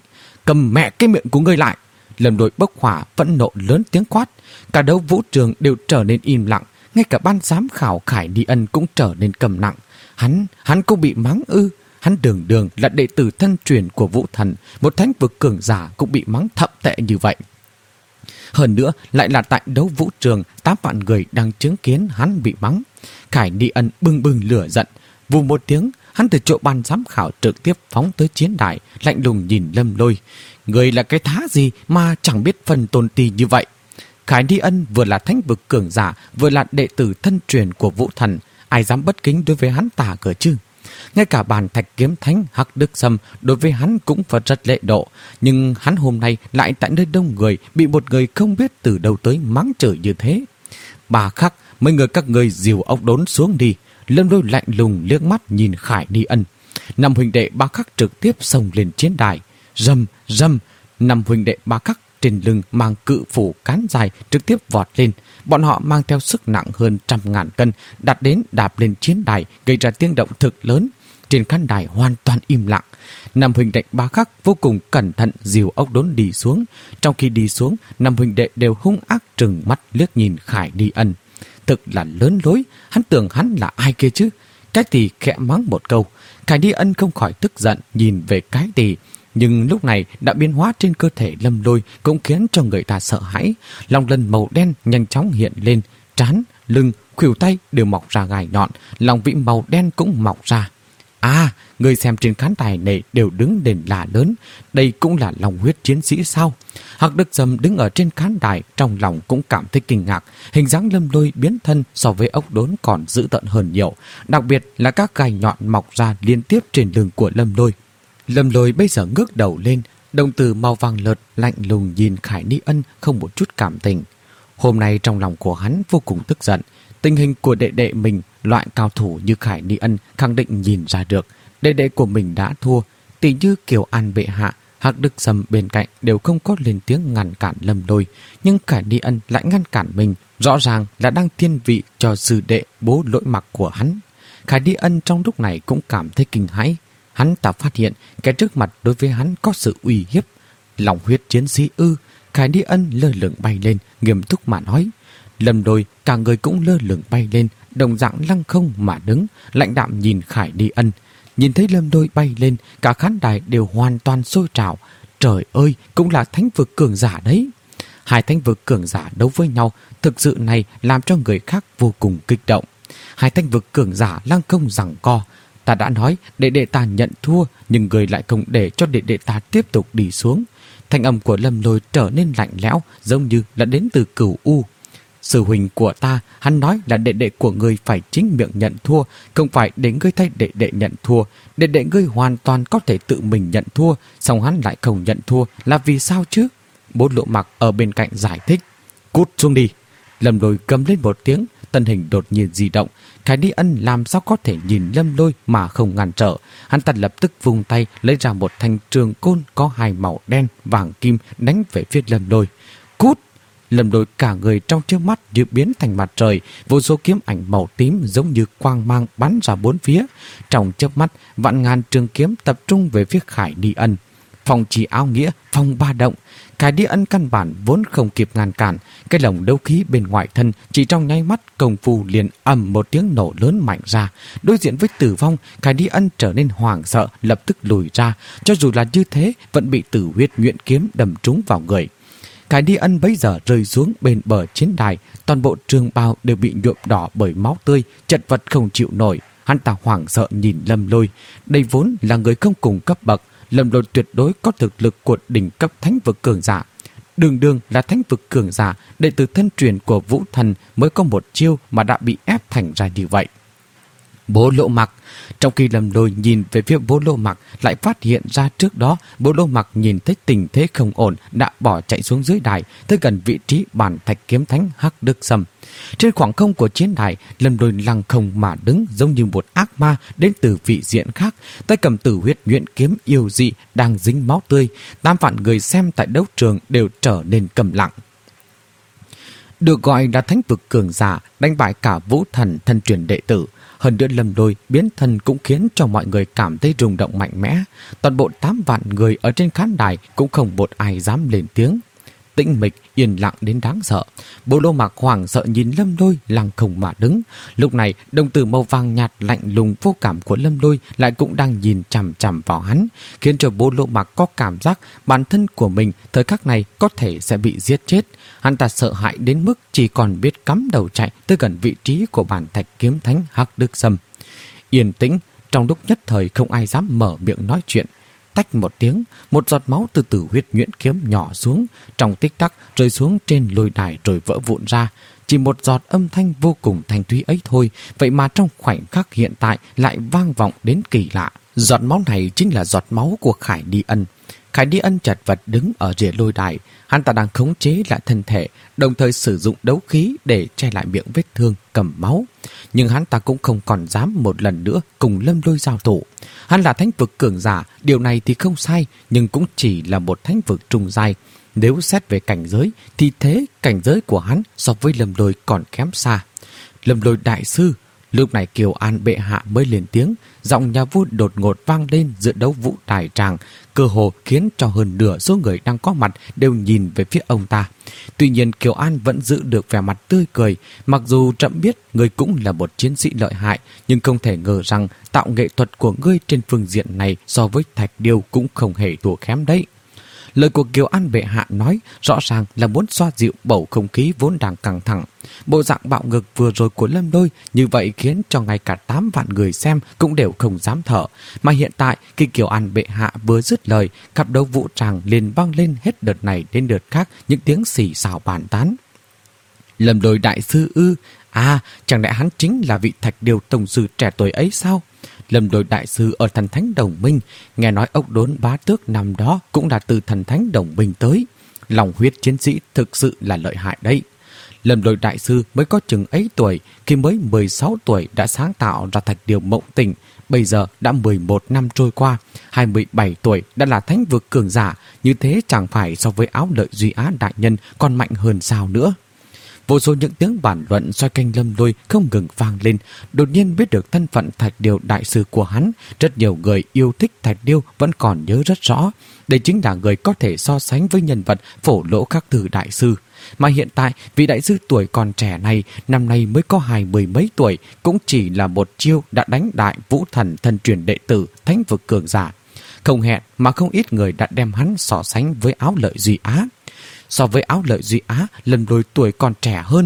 cầm mẹ cái miệng của ngươi lại. Lâm Lôi bốc hỏa phẫn nộ lớn tiếng quát. Cả đấu vũ trường đều trở nên im lặng, ngay cả ban giám khảo Khải Ni Ân cũng trở nên cầm nặng. Hắn, hắn cũng bị mắng ư? Hắn đường đường là đệ tử thân truyền của Vũ Thần, một thánh vực cường giả cũng bị mắng thậm tệ như vậy. Hơn nữa lại là tại đấu vũ trường, tám vạn người đang chứng kiến hắn bị mắng. Khải Ni Ân bừng bừng lửa giận, vù một tiếng, hắn từ chỗ ban giám khảo trực tiếp phóng tới chiến đài, lạnh lùng nhìn Lâm Lôi. Người là cái thá gì mà chẳng biết phần tôn ti như vậy? Khải Ni Ân vừa là thánh vực cường giả, vừa là đệ tử thân truyền của Vũ Thần, ai dám bất kính đối với hắn ta cơ chứ? Ngay cả bàn thạch kiếm thánh Hắc Đức Sâm đối với hắn cũng phải rất lễ độ, nhưng hắn hôm nay lại tại nơi đông người bị một người không biết từ đâu tới mắng chửi như thế. Bà khắc, mấy người các người dìu ốc đốn xuống đi. Lâm Lôi lạnh lùng liếc mắt nhìn Khải Ni Ân. Năm huynh đệ ba khắc trực tiếp xông lên chiến đài. Rầm rầm, năm huynh đệ ba khắc trên lưng mang cự phủ cán dài trực tiếp vọt lên. Bọn họ mang theo sức nặng hơn trăm ngàn cân, đặt đến đạp lên chiến đài, gây ra tiếng động thực lớn. Trên khán đài hoàn toàn im lặng. Năm huynh đệ ba khắc vô cùng cẩn thận dìu ốc đốn đi xuống. Trong khi đi xuống, năm huynh đệ đều hung ác trừng mắt liếc nhìn Khải Ni Ân. Thực là lớn lối, hắn tưởng hắn là ai kia chứ? Cái thì khẽ mắng một câu. Khải Ni Ân không khỏi tức giận nhìn về cái thì. Nhưng lúc này đã biến hóa trên cơ thể Lâm Lôi cũng khiến cho người ta sợ hãi. Lòng lần màu đen nhanh chóng hiện lên, trán, lưng, khuỷu tay đều mọc ra gai nhọn, lòng vĩ màu đen cũng mọc ra. À, người xem trên khán đài này đều đứng đền là lớn. Đây cũng là lòng huyết chiến sĩ sao? Hắc Đức Sâm đứng ở trên khán đài, trong lòng cũng cảm thấy kinh ngạc. Hình dáng Lâm Lôi biến thân so với ốc đốn còn dữ tợn hơn nhiều. Đặc biệt là các gai nhọn mọc ra liên tiếp trên lưng của Lâm Lôi. Lâm Lôi bây giờ ngước đầu lên, đồng tử màu vàng lợt lạnh lùng nhìn Khải Ni Ân không một chút cảm tình. Hôm nay trong lòng của hắn vô cùng tức giận. Tình hình của đệ đệ mình, loại cao thủ như Khải Ni Ân khẳng định nhìn ra được. Đệ đệ của mình đã thua, tỷ như Kiều An bệ hạ, Hắc Đức Sâm bên cạnh đều không có lên tiếng ngăn cản Lâm Lôi. Nhưng Khải Ni Ân lại ngăn cản mình, rõ ràng là đang thiên vị cho sư đệ bố lỗi mặc của hắn. Khải Ni Ân trong lúc này cũng cảm thấy kinh hãi. Hắn ta phát hiện cái trước mặt đối với hắn có sự uy hiếp. Lòng huyết chiến sĩ ư? Khải Ni Ân lơ lửng bay lên, nghiêm túc mà nói. Lâm Lôi cả người cũng lơ lửng bay lên, đồng dạng lăng không mà đứng, lạnh đạm nhìn Khải Ni Ân. Nhìn thấy Lâm Lôi bay lên, cả khán đài đều hoàn toàn sôi trào. Trời ơi, cũng là thánh vực cường giả đấy. Hai thánh vực cường giả đấu với nhau, thực sự này làm cho người khác vô cùng kích động. Hai thánh vực cường giả lăng không giằng co. Ta đã nói đệ đệ ta nhận thua, nhưng người lại không để cho đệ đệ ta tiếp tục đi xuống. Thanh âm của Lâm Lôi trở nên lạnh lẽo, giống như là đến từ Cửu U. Sư huynh của ta, hắn nói là đệ đệ của ngươi phải chính miệng nhận thua, không phải để ngươi thay đệ đệ nhận thua. Đệ đệ ngươi hoàn toàn có thể tự mình nhận thua, song hắn lại không nhận thua là vì sao chứ? Bố Lộ Mặc ở bên cạnh giải thích. Cút xuống đi. Lâm Lôi cầm lên một tiếng, thân hình đột nhiên di động. Khải Ni Ân làm sao có thể nhìn Lâm Lôi mà không ngăn trở. Hắn ta lập tức vung tay lấy ra một thanh trường côn có hai màu đen, vàng, kim đánh về phía Lâm Lôi. Cút! Lâm Lôi cả người trong trước mắt như biến thành mặt trời, vô số kiếm ảnh màu tím giống như quang mang bắn ra bốn phía. Trong chớp mắt, vạn ngàn trường kiếm tập trung về phía Khải Ni Ân. Phong chỉ áo nghĩa, phong ba động. Khải Ni Ân căn bản vốn không kịp ngăn cản, cái lồng đấu khí bên ngoài thân chỉ trong nháy mắt công phu liền ầm một tiếng nổ lớn mạnh ra. Đối diện với tử vong, Khải Ni Ân trở nên hoảng sợ, lập tức lùi ra. Cho dù là như thế, vẫn bị tử huyết nhuyễn kiếm đâm trúng vào người. Khải Ni Ân bấy giờ rơi xuống bên bờ chiến đài, toàn bộ trường bào đều bị nhuộm đỏ bởi máu tươi, chật vật không chịu nổi. Hắn ta hoảng sợ nhìn Lâm Lôi. Đây vốn là người không cùng cấp bậc, Lâm Lôi tuyệt đối có thực lực của đỉnh cấp thánh vực cường giả. Đường đường là thánh vực cường giả, đệ tử thân truyền của Vũ Thần mới có một chiêu mà đã bị ép thành ra như vậy. Bố Lộ Mặc. Trong khi Lâm Lôi nhìn về phía Bố Lộ Mặc, lại phát hiện ra trước đó Bố Lộ Mặc nhìn thấy tình thế không ổn đã bỏ chạy xuống dưới đài, tới gần vị trí bàn thạch kiếm thánh Hắc Đức Sâm. Trên khoảng không của chiến đài, Lâm Lôi lăng không mà đứng giống như một ác ma đến từ vị diện khác, tay cầm tử huyết nhuyễn kiếm yêu dị đang dính máu tươi. Tám vạn người xem tại đấu trường đều trở nên câm lặng. Được gọi là thánh vực cường giả, đánh bại cả vũ thần thân truyền đệ tử. Hơn nữa Lâm Lôi biến thân cũng khiến cho mọi người cảm thấy rung động mạnh mẽ. Toàn bộ tám vạn người ở trên khán đài cũng không một ai dám lên tiếng. Tĩnh mịch, yên lặng đến đáng sợ. Bộ Lô Mạc hoảng sợ nhìn Lâm Lôi lăng không mà đứng. Lúc này, đồng tử màu vàng nhạt lạnh lùng vô cảm của Lâm Lôi lại cũng đang nhìn chằm chằm vào hắn, khiến cho Bộ Lô Mạc có cảm giác bản thân của mình thời khắc này có thể sẽ bị giết chết. Hắn ta sợ hãi đến mức chỉ còn biết cắm đầu chạy tới gần vị trí của bản thạch kiếm thánh Hắc Đức Sâm. Yên tĩnh, trong lúc nhất thời không ai dám mở miệng nói chuyện. Tách một tiếng, một giọt máu từ từ huyết nhuyễn kiếm nhỏ xuống, trong tích tắc rơi xuống trên lôi đài rồi vỡ vụn ra. Chỉ một giọt âm thanh vô cùng thanh thúy ấy thôi, vậy mà trong khoảnh khắc hiện tại lại vang vọng đến kỳ lạ. Giọt máu này chính là giọt máu của Khải Đi Ân. Khải Đi Ân chật vật đứng ở rìa lôi đài, hắn ta đang khống chế lại thân thể, đồng thời sử dụng đấu khí để che lại miệng vết thương cầm máu. Nhưng hắn ta cũng không còn dám một lần nữa cùng Lâm Lôi giao thủ. Hắn là thánh vực cường giả, điều này thì không sai, nhưng cũng chỉ là một thánh vực trung giai. Nếu xét về cảnh giới, thì thế cảnh giới của hắn so với Lâm Lôi còn kém xa. Lâm Lôi đại sư. Lúc này Kiều An bệ hạ mới lên tiếng, giọng nhà vua đột ngột vang lên giữa đấu vũ đài tràng, cơ hồ khiến cho hơn nửa số người đang có mặt đều nhìn về phía ông ta. Tuy nhiên Kiều An vẫn giữ được vẻ mặt tươi cười, mặc dù chậm biết người cũng là một chiến sĩ lợi hại, nhưng không thể ngờ rằng tạo nghệ thuật của ngươi trên phương diện này so với Thạch Điêu cũng không hề thua kém đấy. Lời của Kiều An bệ hạ nói rõ ràng là muốn xoa dịu bầu không khí vốn đang căng thẳng. Bộ dạng bạo ngực vừa rồi của Lâm Lôi như vậy khiến cho ngay cả tám vạn người xem cũng đều không dám thở. Mà hiện tại khi Kiều An bệ hạ vừa dứt lời, cặp đấu vũ tràng liền vang lên hết đợt này đến đợt khác những tiếng xì xào bàn tán. Lâm Lôi đại sư ư? À, chẳng lẽ hắn chính là vị Thạch Điêu tổng sư trẻ tuổi ấy sao? Lâm Lôi đại sư ở Thần Thánh Đồng Minh, nghe nói ốc đốn bá tước năm đó cũng là từ Thần Thánh Đồng Minh tới. Lòng huyết chiến sĩ thực sự là lợi hại đấy. Lâm Lôi đại sư mới có chừng ấy tuổi, khi mới mười sáu tuổi đã sáng tạo ra Thạch Điêu Mộng Tình, bây giờ đã mười một năm trôi qua, hai mươi bảy tuổi đã là thánh vực cường giả, như thế chẳng phải so với Áo Lợi Duy Á đại nhân còn mạnh hơn sao nữa. Vô số những tiếng bàn luận xoay quanh Lâm Lôi không ngừng vang lên. Đột nhiên biết được thân phận Thạch Điêu đại sư của hắn, rất nhiều người yêu thích Thạch Điêu vẫn còn nhớ rất rõ. Đây chính là người có thể so sánh với nhân vật Phổ Lỗ Khắc Tử đại sư. Mà hiện tại vị đại sư tuổi còn trẻ này, năm nay mới có hai mươi mấy tuổi, cũng chỉ là một chiêu đã đánh đại vũ thần thân truyền đệ tử thánh vực cường giả. Không hẹn mà không ít người đã đem hắn so sánh với Áo Lợi Duy Á. So với Áo Lợi Duy Á, Lâm Lôi tuổi còn trẻ hơn.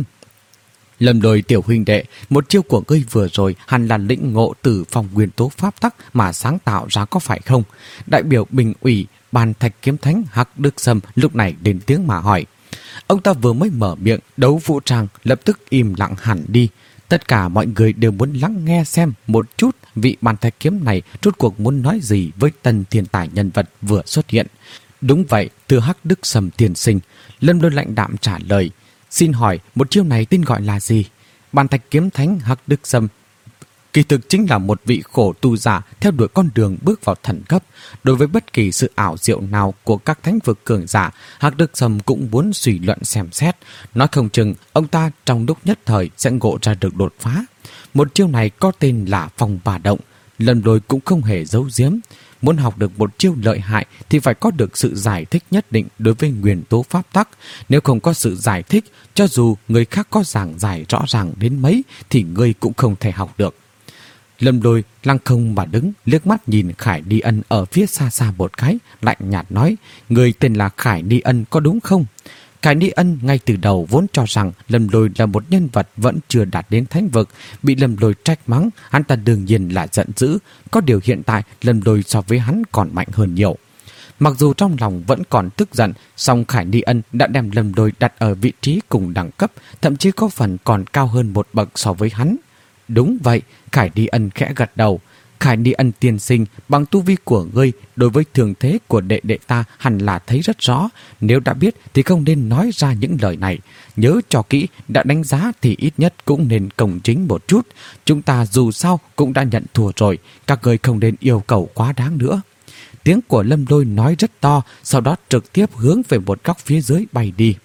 Lâm Lôi tiểu huynh đệ, một chiêu của ngươi vừa rồi hẳn là lĩnh ngộ từ phòng nguyên tố pháp tắc mà sáng tạo ra có phải không? Đại biểu Bình ủy Ban Thạch Kiếm Thánh Hắc Đức Sâm lúc này đến tiếng mà hỏi. Ông ta vừa mới mở miệng, đấu vũ trang lập tức im lặng hẳn đi. Tất cả mọi người đều muốn lắng nghe xem một chút vị Ban Thạch Kiếm này rốt cuộc muốn nói gì với tân thiên tài nhân vật vừa xuất hiện. Đúng vậy, thưa Hắc Đức Sâm tiên sinh. Lâm Lôi lạnh đạm trả lời. Xin hỏi một chiêu này tên gọi là gì? Ban Thạch Kiếm Thánh Hắc Đức Sâm kỳ thực chính là một vị khổ tu giả theo đuổi con đường bước vào thần cấp. Đối với bất kỳ sự ảo diệu nào của các thánh vực cường giả, Hắc Đức Sâm cũng muốn suy luận xem xét. Nói không chừng ông ta trong lúc nhất thời sẽ ngộ ra được đột phá. Một chiêu này có tên là Phong Bà Động. Lâm Lôi cũng không hề giấu giếm. Muốn học được một chiêu lợi hại thì phải có được sự giải thích nhất định đối với nguyên tố pháp tắc. Nếu không có sự giải thích, cho dù người khác có giảng giải rõ ràng đến mấy thì ngươi cũng không thể học được. Lâm Lôi lăng không mà đứng, liếc mắt nhìn Khải Đi Ân ở phía xa xa một cái, lạnh nhạt nói, người tên là Khải Đi Ân có đúng không? Khải Đi Ân ngay từ đầu vốn cho rằng Lâm Lôi là một nhân vật vẫn chưa đạt đến thánh vực, bị Lâm Lôi trách mắng, hắn ta đương nhiên là giận dữ. Có điều hiện tại Lâm Lôi so với hắn còn mạnh hơn nhiều. Mặc dù trong lòng vẫn còn tức giận, song Khải Đi Ân đã đem Lâm Lôi đặt ở vị trí cùng đẳng cấp, thậm chí có phần còn cao hơn một bậc so với hắn. Đúng vậy, Khải Đi Ân khẽ gật đầu. Khải Đi Ân tiên sinh, bằng tu vi của ngươi đối với thường thế của đệ đệ ta hẳn là thấy rất rõ. Nếu đã biết thì không nên nói ra những lời này. Nhớ cho kỹ, đã đánh giá thì ít nhất cũng nên công chính một chút. Chúng ta dù sao cũng đã nhận thua rồi, các ngươi không nên yêu cầu quá đáng nữa. Tiếng của Lâm Lôi nói rất to, sau đó trực tiếp hướng về một góc phía dưới bay đi.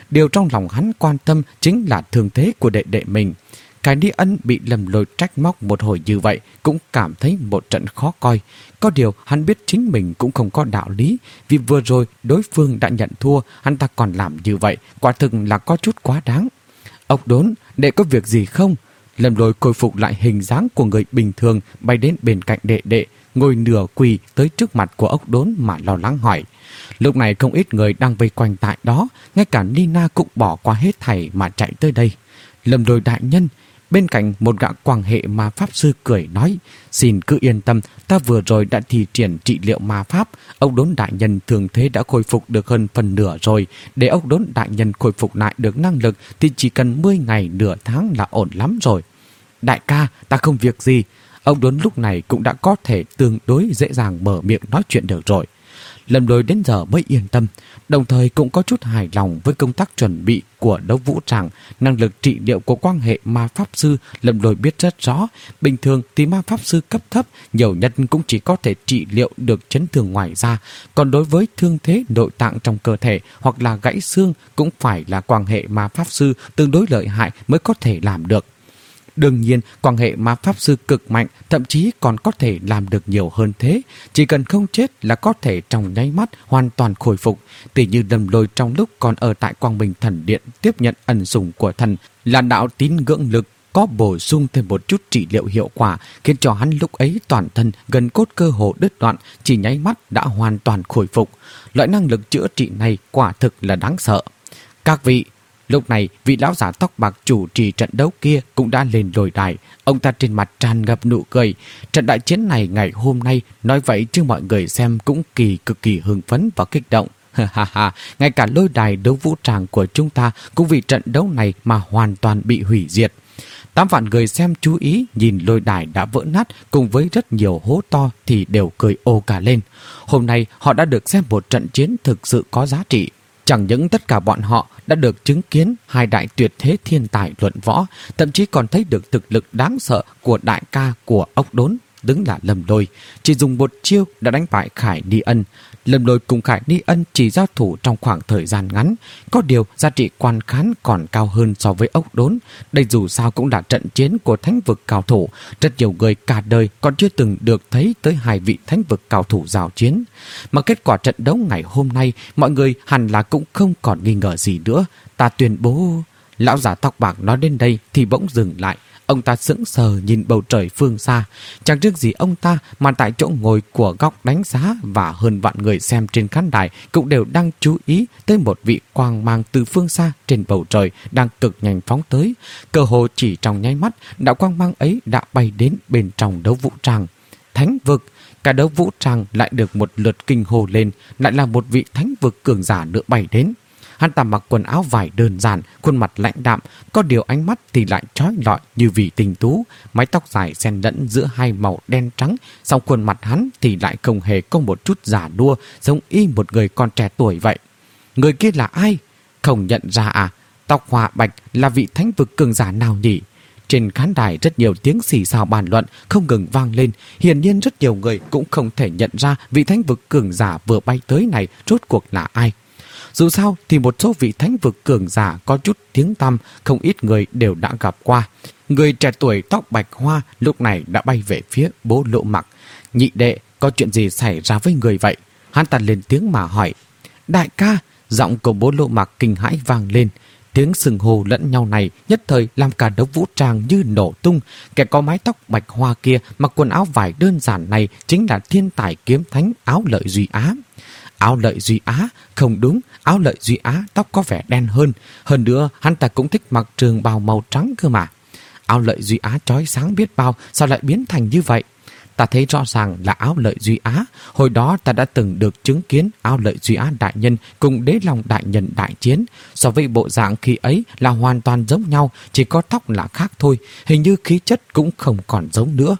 điều trong lòng hắn quan tâm chính là thương thế của đệ đệ mình. Khải Ni Ân bị Lâm Lôi trách móc một hồi như vậy cũng cảm thấy một trận khó coi. Có điều hắn biết chính mình cũng không có đạo lý, vì vừa rồi đối phương đã nhận thua, hắn ta còn làm như vậy, quả thực là có chút quá đáng. Ốc Đốn, đệ có việc gì không? Lâm Lôi khôi phục lại hình dáng của người bình thường, bay đến bên cạnh đệ đệ, ngồi nửa quỳ tới trước mặt của Ốc Đốn mà lo lắng hỏi. Lúc này không ít người đang vây quanh tại đó, ngay cả Nina cũng bỏ qua hết thảy mà chạy tới đây. Lâm Lôi đại nhân. Bên cạnh một gã quan hệ ma pháp sư cười nói, xin cứ yên tâm, ta vừa rồi đã thi triển trị liệu ma pháp, Ốc Đốn đại nhân thường thế đã khôi phục được hơn phần nửa rồi. Để Ốc Đốn đại nhân khôi phục lại được năng lực thì chỉ cần mười ngày nửa tháng là ổn lắm rồi. Đại ca, ta không việc gì. Ốc Đốn lúc này cũng đã có thể tương đối dễ dàng mở miệng nói chuyện được rồi. Lâm Lôi đến giờ mới yên tâm, đồng thời cũng có chút hài lòng với công tác chuẩn bị của đấu vũ tràng. Năng lực trị liệu của quan hệ ma pháp sư Lâm Lôi biết rất rõ. Bình thường thì ma pháp sư cấp thấp nhiều nhất cũng chỉ có thể trị liệu được chấn thương ngoài da, còn đối với thương thế nội tạng trong cơ thể hoặc là gãy xương cũng phải là quan hệ ma pháp sư tương đối lợi hại mới có thể làm được. Đương nhiên, quan hệ ma pháp sư cực mạnh, thậm chí còn có thể làm được nhiều hơn thế. Chỉ cần không chết là có thể trong nháy mắt hoàn toàn khôi phục. Tỷ như Lâm Lôi trong lúc còn ở tại Quang Minh Thần Điện tiếp nhận ân sủng của thần là đạo tín ngưỡng lực, có bổ sung thêm một chút trị liệu hiệu quả, khiến cho hắn lúc ấy toàn thân gần cốt cơ hồ đứt đoạn, chỉ nháy mắt đã hoàn toàn khôi phục. Loại năng lực chữa trị này quả thực là đáng sợ. Các vị, lúc này, vị lão giả tóc bạc chủ trì trận đấu kia cũng đã lên lôi đài. Ông ta trên mặt tràn ngập nụ cười. Trận đại chiến này ngày hôm nay, nói vậy chứ mọi người xem cũng kỳ cực kỳ hưng phấn và kích động. Ha ha, ngay cả lôi đài đấu vũ tràng của chúng ta cũng vì trận đấu này mà hoàn toàn bị hủy diệt. Tám vạn người xem chú ý nhìn lôi đài đã vỡ nát cùng với rất nhiều hố to thì đều cười ồ cả lên. Hôm nay họ đã được xem một trận chiến thực sự có giá trị. Chẳng những tất cả bọn họ đã được chứng kiến hai đại tuyệt thế thiên tài luận võ, thậm chí còn thấy được thực lực đáng sợ của đại ca của Ốc Đốn, đứng là Lâm Lôi. Chỉ dùng một chiêu đã đánh bại Khải Ni Ân. Lâm Lôi cùng Khải Ni Ân chỉ giao thủ trong khoảng thời gian ngắn, có điều giá trị quan khán còn cao hơn so với Ốc Đốn. Đây dù sao cũng là trận chiến của thánh vực cao thủ, rất nhiều người cả đời còn chưa từng được thấy tới hai vị thánh vực cao thủ giao chiến. Mà kết quả trận đấu ngày hôm nay, mọi người hẳn là cũng không còn nghi ngờ gì nữa. Ta tuyên bố... Lão giả tóc bạc nói đến đây thì bỗng dừng lại. Ông ta sững sờ nhìn bầu trời phương xa. Chẳng riêng gì ông ta mà tại chỗ ngồi của góc đánh giá và hơn vạn người xem trên khán đài cũng đều đang chú ý tới một vị quang mang từ phương xa trên bầu trời đang cực nhanh phóng tới. Cơ hồ chỉ trong nháy mắt, đạo quang mang ấy đã bay đến bên trong đấu vũ tràng. Thánh vực, cả đấu vũ tràng lại được một lượt kinh hô lên, lại là một vị thánh vực cường giả nữa bay đến. Hắn ta mặc quần áo vải đơn giản, khuôn mặt lãnh đạm, có điều ánh mắt thì lại chói lọi như vị tinh tú, mái tóc dài xen lẫn giữa hai màu đen trắng, song khuôn mặt hắn thì lại không hề có một chút giả đua, giống y một người con trẻ tuổi vậy. Người kia là ai? Không nhận ra à? Tóc hoa bạch là vị thánh vực cường giả nào nhỉ? Trên khán đài rất nhiều tiếng xì xào bàn luận không ngừng vang lên. Hiển nhiên rất nhiều người cũng không thể nhận ra vị thánh vực cường giả vừa bay tới này rốt cuộc là ai. Dù sao thì một số vị thánh vực cường giả có chút tiếng tăm, không ít người đều đã gặp qua. Người trẻ tuổi tóc bạch hoa lúc này đã bay về phía Bố Lộ Mặc. Nhị đệ, có chuyện gì xảy ra với người vậy? Hắn ta lên tiếng mà hỏi. Đại ca, giọng của Bố Lộ Mặc kinh hãi vang lên. Tiếng sừng hồ lẫn nhau này nhất thời làm cả đấu vũ tràng như nổ tung. Kẻ có mái tóc bạch hoa kia mặc quần áo vải đơn giản này chính là thiên tài kiếm thánh Áo Lợi Duy Á. Áo Lợi Duy Á? Không đúng, Áo Lợi Duy Á tóc có vẻ đen hơn. Hơn nữa, hắn ta cũng thích mặc trường bào màu trắng cơ mà. Áo Lợi Duy Á chói sáng biết bao, sao lại biến thành như vậy? Ta thấy rõ ràng là Áo Lợi Duy Á. Hồi đó ta đã từng được chứng kiến Áo Lợi Duy Á đại nhân cùng Đế Long đại nhân đại chiến. So với bộ dạng khi ấy là hoàn toàn giống nhau, chỉ có tóc là khác thôi. Hình như khí chất cũng không còn giống nữa.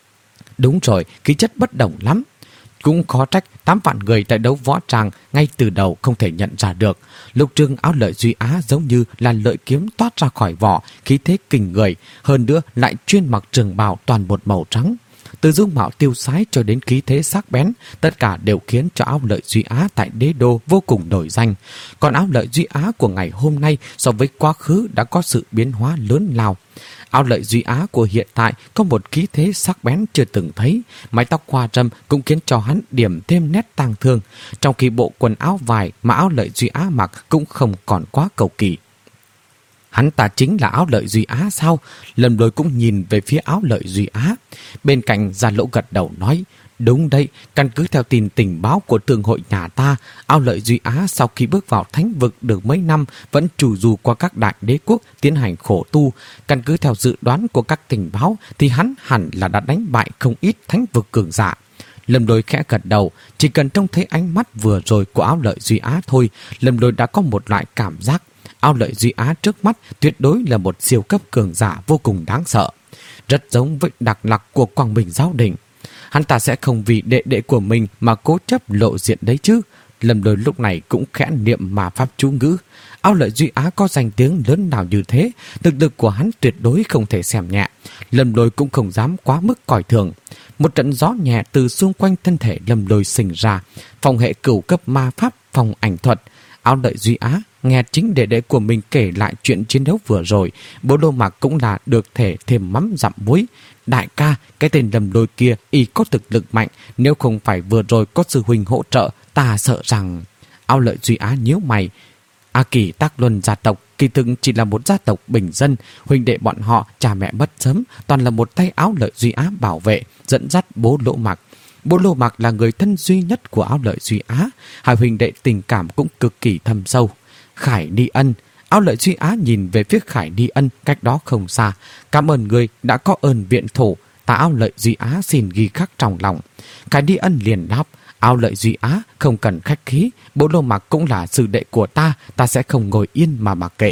Đúng rồi, khí chất bất đồng lắm. Cũng khó trách tám vạn người tại đấu võ tràng ngay từ đầu không thể nhận ra được. Lục trương Áo Lợi Duy Á giống như là lợi kiếm toát ra khỏi vỏ, khí thế kinh người, hơn nữa lại chuyên mặc trường bào toàn một màu trắng. Từ dung mạo tiêu sái cho đến khí thế sắc bén, tất cả đều khiến cho Áo Lợi Duy Á tại đế đô vô cùng nổi danh. Còn Áo Lợi Duy Á của ngày hôm nay so với quá khứ đã có sự biến hóa lớn lao. Áo Lợi Duy Á của hiện tại có một khí thế sắc bén chưa từng thấy, mái tóc hoa râm cũng khiến cho hắn điểm thêm nét tang thương, trong khi bộ quần áo vải mà Áo Lợi Duy Á mặc cũng không còn quá cầu kỳ. Hắn ta chính là Áo Lợi Duy Á sao? Lâm Lôi cũng nhìn về phía Áo Lợi Duy Á. Bên cạnh Gia Lỗ gật đầu nói, đúng đấy, căn cứ theo tin tình báo của thương hội nhà ta, Áo Lợi Duy Á sau khi bước vào thánh vực được mấy năm vẫn trù du qua các đại đế quốc tiến hành khổ tu. Căn cứ theo dự đoán của các tình báo thì hắn hẳn là đã đánh bại không ít thánh vực cường giả. Lâm Lôi khẽ gật đầu, chỉ cần trông thấy ánh mắt vừa rồi của Áo Lợi Duy Á thôi, Lâm Lôi đã có một loại cảm giác Áo Lợi Duy Á trước mắt tuyệt đối là một siêu cấp cường giả vô cùng đáng sợ, rất giống với Đặc Lạc của Quang Minh Giáo Đình. Hắn ta sẽ không vì đệ đệ của mình mà cố chấp lộ diện đấy chứ. Lâm Lôi lúc này cũng khẽ niệm mà pháp chú ngữ. Áo Lợi Duy Á có danh tiếng lớn nào như thế, thực lực của hắn tuyệt đối không thể xem nhẹ. Lâm Lôi cũng không dám quá mức coi thường. Một trận gió nhẹ từ xung quanh thân thể Lâm Lôi sinh ra, phòng hệ cửu cấp ma pháp phòng ảnh thuật. Áo Lợi Duy Á nghe chính đệ đệ của mình kể lại chuyện chiến đấu vừa rồi, Bố Lô Mạc cũng là được thể thêm mắm dặm muối. Đại ca, cái tên Lâm Lôi kia y có thực lực mạnh, nếu không phải vừa rồi có sư huynh hỗ trợ, ta sợ rằng... Áo Lợi Duy Á nhíu mày. A Kỳ Tác Luân gia tộc kỳ thực chỉ là một gia tộc bình dân, huynh đệ bọn họ cha mẹ mất sớm, toàn là một tay Áo Lợi Duy Á bảo vệ, dẫn dắt Bố Lỗ Mạc. Bố Lô Mạc là người thân duy nhất của Áo Lợi Duy Á, hai huynh đệ tình cảm cũng cực kỳ thâm sâu. Khải Ni Ân. Áo Lợi Duy Á nhìn về phía Khải Ni Ân cách đó không xa. Cảm ơn người đã có ơn viện thủ, ta Áo Lợi Duy Á xin ghi khắc trong lòng. Khải Ni Ân liền đáp, Áo Lợi Duy Á không cần khách khí, Bố Lô Mạc cũng là sư đệ của ta, ta sẽ không ngồi yên mà mặc kệ.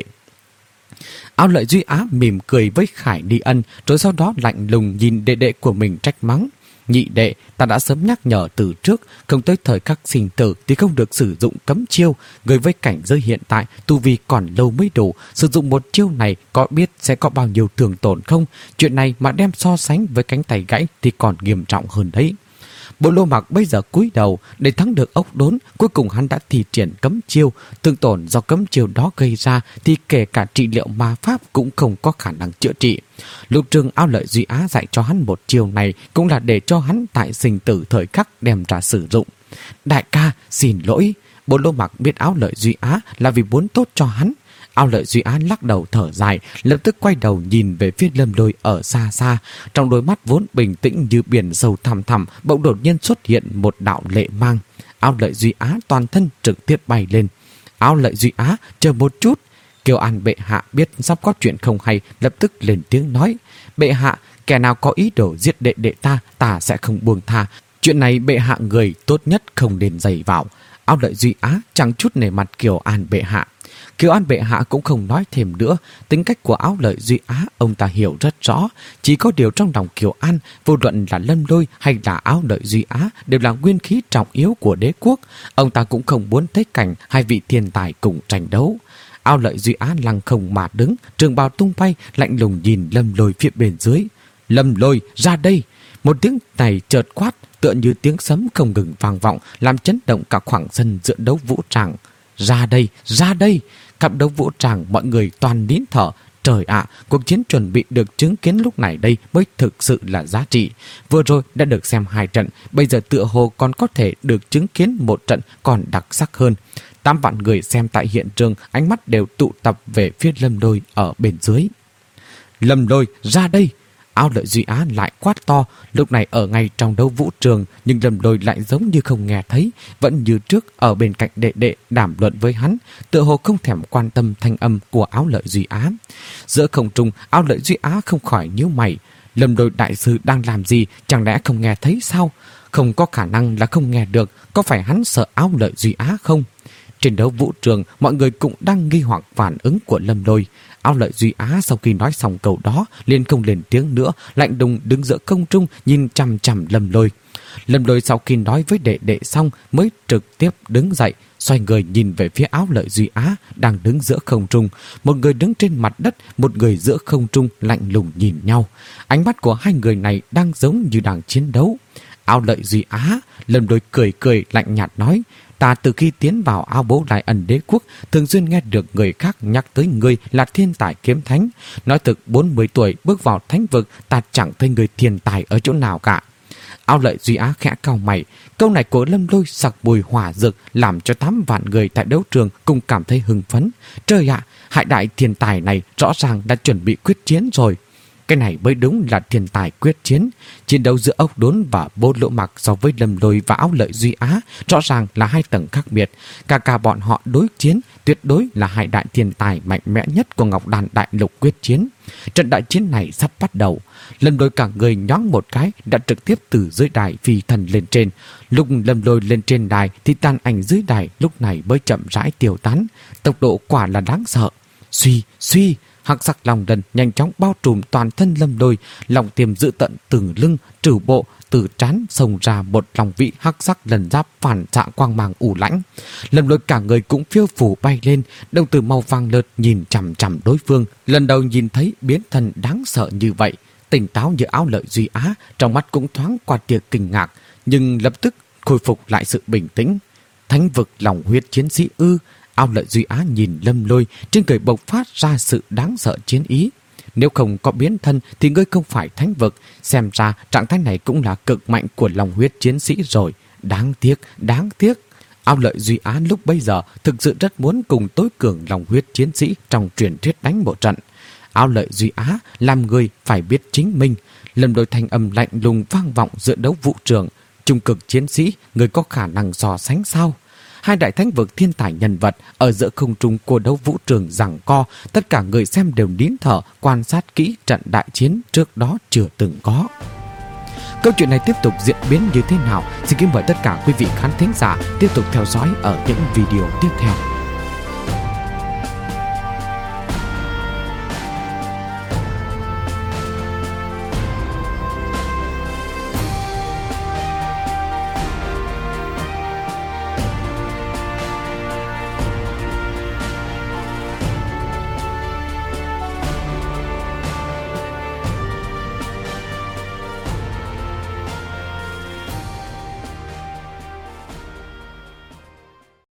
Áo Lợi Duy Á mỉm cười với Khải Ni Ân, rồi sau đó lạnh lùng nhìn đệ đệ của mình trách mắng. Nhị đệ, ta đã sớm nhắc nhở từ trước, không tới thời khắc sinh tử thì không được sử dụng cấm chiêu. Người với cảnh giới hiện tại, tu vi còn lâu mới đủ, sử dụng một chiêu này có biết sẽ có bao nhiêu thương tổn không? Chuyện này mà đem so sánh với cánh tay gãy thì còn nghiêm trọng hơn đấy. Bố Lô Mạc bây giờ cúi đầu, để thắng được ốc đốn, cuối cùng hắn đã thi triển cấm chiêu. Thương tổn do cấm chiêu đó gây ra thì kể cả trị liệu ma pháp cũng không có khả năng chữa trị. Lục trường Áo Lợi Duy Á dạy cho hắn một chiêu này cũng là để cho hắn tại sinh tử thời khắc đem ra sử dụng. Đại ca, xin lỗi. Bố Lô Mạc biết Áo Lợi Duy Á là vì muốn tốt cho hắn. Áo Lợi Duy Á lắc đầu thở dài, lập tức quay đầu nhìn về phía Lâm Lôi ở xa xa. Trong đôi mắt vốn bình tĩnh như biển sâu thẳm thẳm, bỗng đột nhiên xuất hiện một đạo lệ mang. Áo Lợi Duy Á toàn thân trực tiếp bay lên. Áo Lợi Duy Á, chờ một chút. Kiều An bệ hạ biết sắp có chuyện không hay, lập tức lên tiếng nói. Bệ hạ, kẻ nào có ý đồ giết đệ đệ ta, ta sẽ không buông tha. Chuyện này bệ hạ người tốt nhất không nên dày vào. Áo Lợi Duy Á chẳng chút nể mặt Kiều An bệ hạ. Kiều An bệ hạ cũng không nói thêm nữa. Tính cách của Áo Lợi Duy Á ông ta hiểu rất rõ. Chỉ có điều trong lòng Kiều An, vô luận là Lâm Lôi hay là Áo Lợi Duy Á đều là nguyên khí trọng yếu của đế quốc. Ông ta cũng không muốn thấy cảnh hai vị thiên tài cùng tranh đấu. Áo Lợi Duy Á lăng không mà đứng, trường bào tung bay, lạnh lùng nhìn Lâm Lôi phía bên dưới. Lâm Lôi, ra đây! Một tiếng này chợt quát, tựa như tiếng sấm không ngừng vang vọng, làm chấn động cả khoảng sân giữa đấu vũ tràng. Ra đây, ra đây! Cặp đấu vũ tràng mọi người toàn nín thở. Trời ạ, à, cuộc chiến chuẩn bị được chứng kiến lúc này đây mới thực sự là giá trị. Vừa rồi đã được xem hai trận, bây giờ tựa hồ còn có thể được chứng kiến một trận còn đặc sắc hơn. Tám vạn người xem tại hiện trường, ánh mắt đều tụ tập về phía Lâm Lôi ở bên dưới. Lâm Lôi, ra đây! Áo Lợi Duy Á lại quát to, lúc này ở ngay trong đấu vũ trường, nhưng Lâm Lôi lại giống như không nghe thấy, vẫn như trước ở bên cạnh đệ đệ đàm luận với hắn, tựa hồ không thèm quan tâm thanh âm của Áo Lợi Duy Á. Giữa không trung, Áo Lợi Duy Á không khỏi nhíu mày. Lâm Lôi đại sư đang làm gì, chẳng lẽ không nghe thấy sao? Không có khả năng là không nghe được, có phải hắn sợ Áo Lợi Duy Á không? Trên đấu vũ trường, mọi người cũng đang nghi hoặc phản ứng của Lâm Lôi. Ao Lợi Duy Á sau khi nói xong câu đó liền không lên tiếng nữa, lạnh lùng đứng giữa không trung nhìn chằm chằm Lâm Lôi. Lâm Lôi sau khi nói với đệ đệ xong mới trực tiếp đứng dậy, xoay người nhìn về phía Ao Lợi Duy Á đang đứng giữa không trung. Một người đứng trên mặt đất, một người giữa không trung lạnh lùng nhìn nhau. Ánh mắt của hai người này đang giống như đang chiến đấu. Ao Lợi Duy Á, Lâm Lôi cười cười lạnh nhạt nói: ta từ khi tiến vào Ao Bố Đại Ẩn Đế Quốc thường xuyên nghe được người khác nhắc tới ngươi là thiên tài kiếm thánh. Nói thực bốn mươi tuổi bước vào thánh vực, ta chẳng thấy người thiên tài ở chỗ nào cả. Ao Lợi Duy Á khẽ cau mày. Câu này của Lâm Lôi sặc mùi hỏa dược làm cho tám vạn người tại đấu trường cùng cảm thấy hưng phấn. Trời ạ, hải đại thiên tài này rõ ràng đã chuẩn bị quyết chiến rồi. Cái này mới đúng là thiên tài quyết chiến. Chiến đấu giữa Ốc Đốn và Bố Lỗ Mặc so với Lâm Lôi và Ao Lợi Duy Á rõ ràng là hai tầng khác biệt. Cả cả bọn họ đối chiến tuyệt đối là hai đại thiên tài mạnh mẽ nhất của Ngọc Đàn Đại Lục quyết chiến. Trận đại chiến này sắp bắt đầu. Lâm Lôi cả người nhoáng một cái đã trực tiếp từ dưới đài phi thần lên trên. Lúc Lâm Lôi lên trên đài thì tàn ảnh dưới đài lúc này mới chậm rãi tiêu tán. Tốc độ quả là đáng sợ. Suy, suy, hắc sắc lòng đần nhanh chóng bao trùm toàn thân Lâm Lôi, lòng tiềm dự tận từ lưng, trừ bộ, từ trán xông ra một lòng vị hắc sắc lần giáp phản xạ quang mang u lãnh. Lâm Lôi cả người cũng phiêu phù bay lên, đồng tử màu vàng lợt nhìn chằm chằm đối phương. Lần đầu nhìn thấy biến thân đáng sợ như vậy, tỉnh táo như Ao Lợi Duy Á, trong mắt cũng thoáng qua tia kinh ngạc, nhưng lập tức khôi phục lại sự bình tĩnh. Thánh vực lòng huyết chiến sĩ ư? Ao Lợi Duy Á nhìn Lâm Lôi, trên người bộc phát ra sự đáng sợ chiến ý. Nếu không có biến thân thì ngươi không phải thánh vực. Xem ra trạng thái này cũng là cực mạnh của lòng huyết chiến sĩ rồi. Đáng tiếc, đáng tiếc. Ao Lợi Duy Á lúc bây giờ thực sự rất muốn cùng tối cường lòng huyết chiến sĩ trong truyền thuyết đánh một trận. Ao Lợi Duy Á làm người phải biết chính mình. Lâm Lôi thanh âm lạnh lùng vang vọng giữa đấu vũ trường. Trung cực chiến sĩ, người có khả năng so sánh sao? Hai đại thánh vực thiên tài nhân vật ở giữa không trung của đấu vũ trường giằng co, tất cả người xem đều nín thở quan sát kỹ trận đại chiến trước đó chưa từng có. Câu chuyện này tiếp tục diễn biến như thế nào? Xin kính mời tất cả quý vị khán thính giả tiếp tục theo dõi ở những video tiếp theo.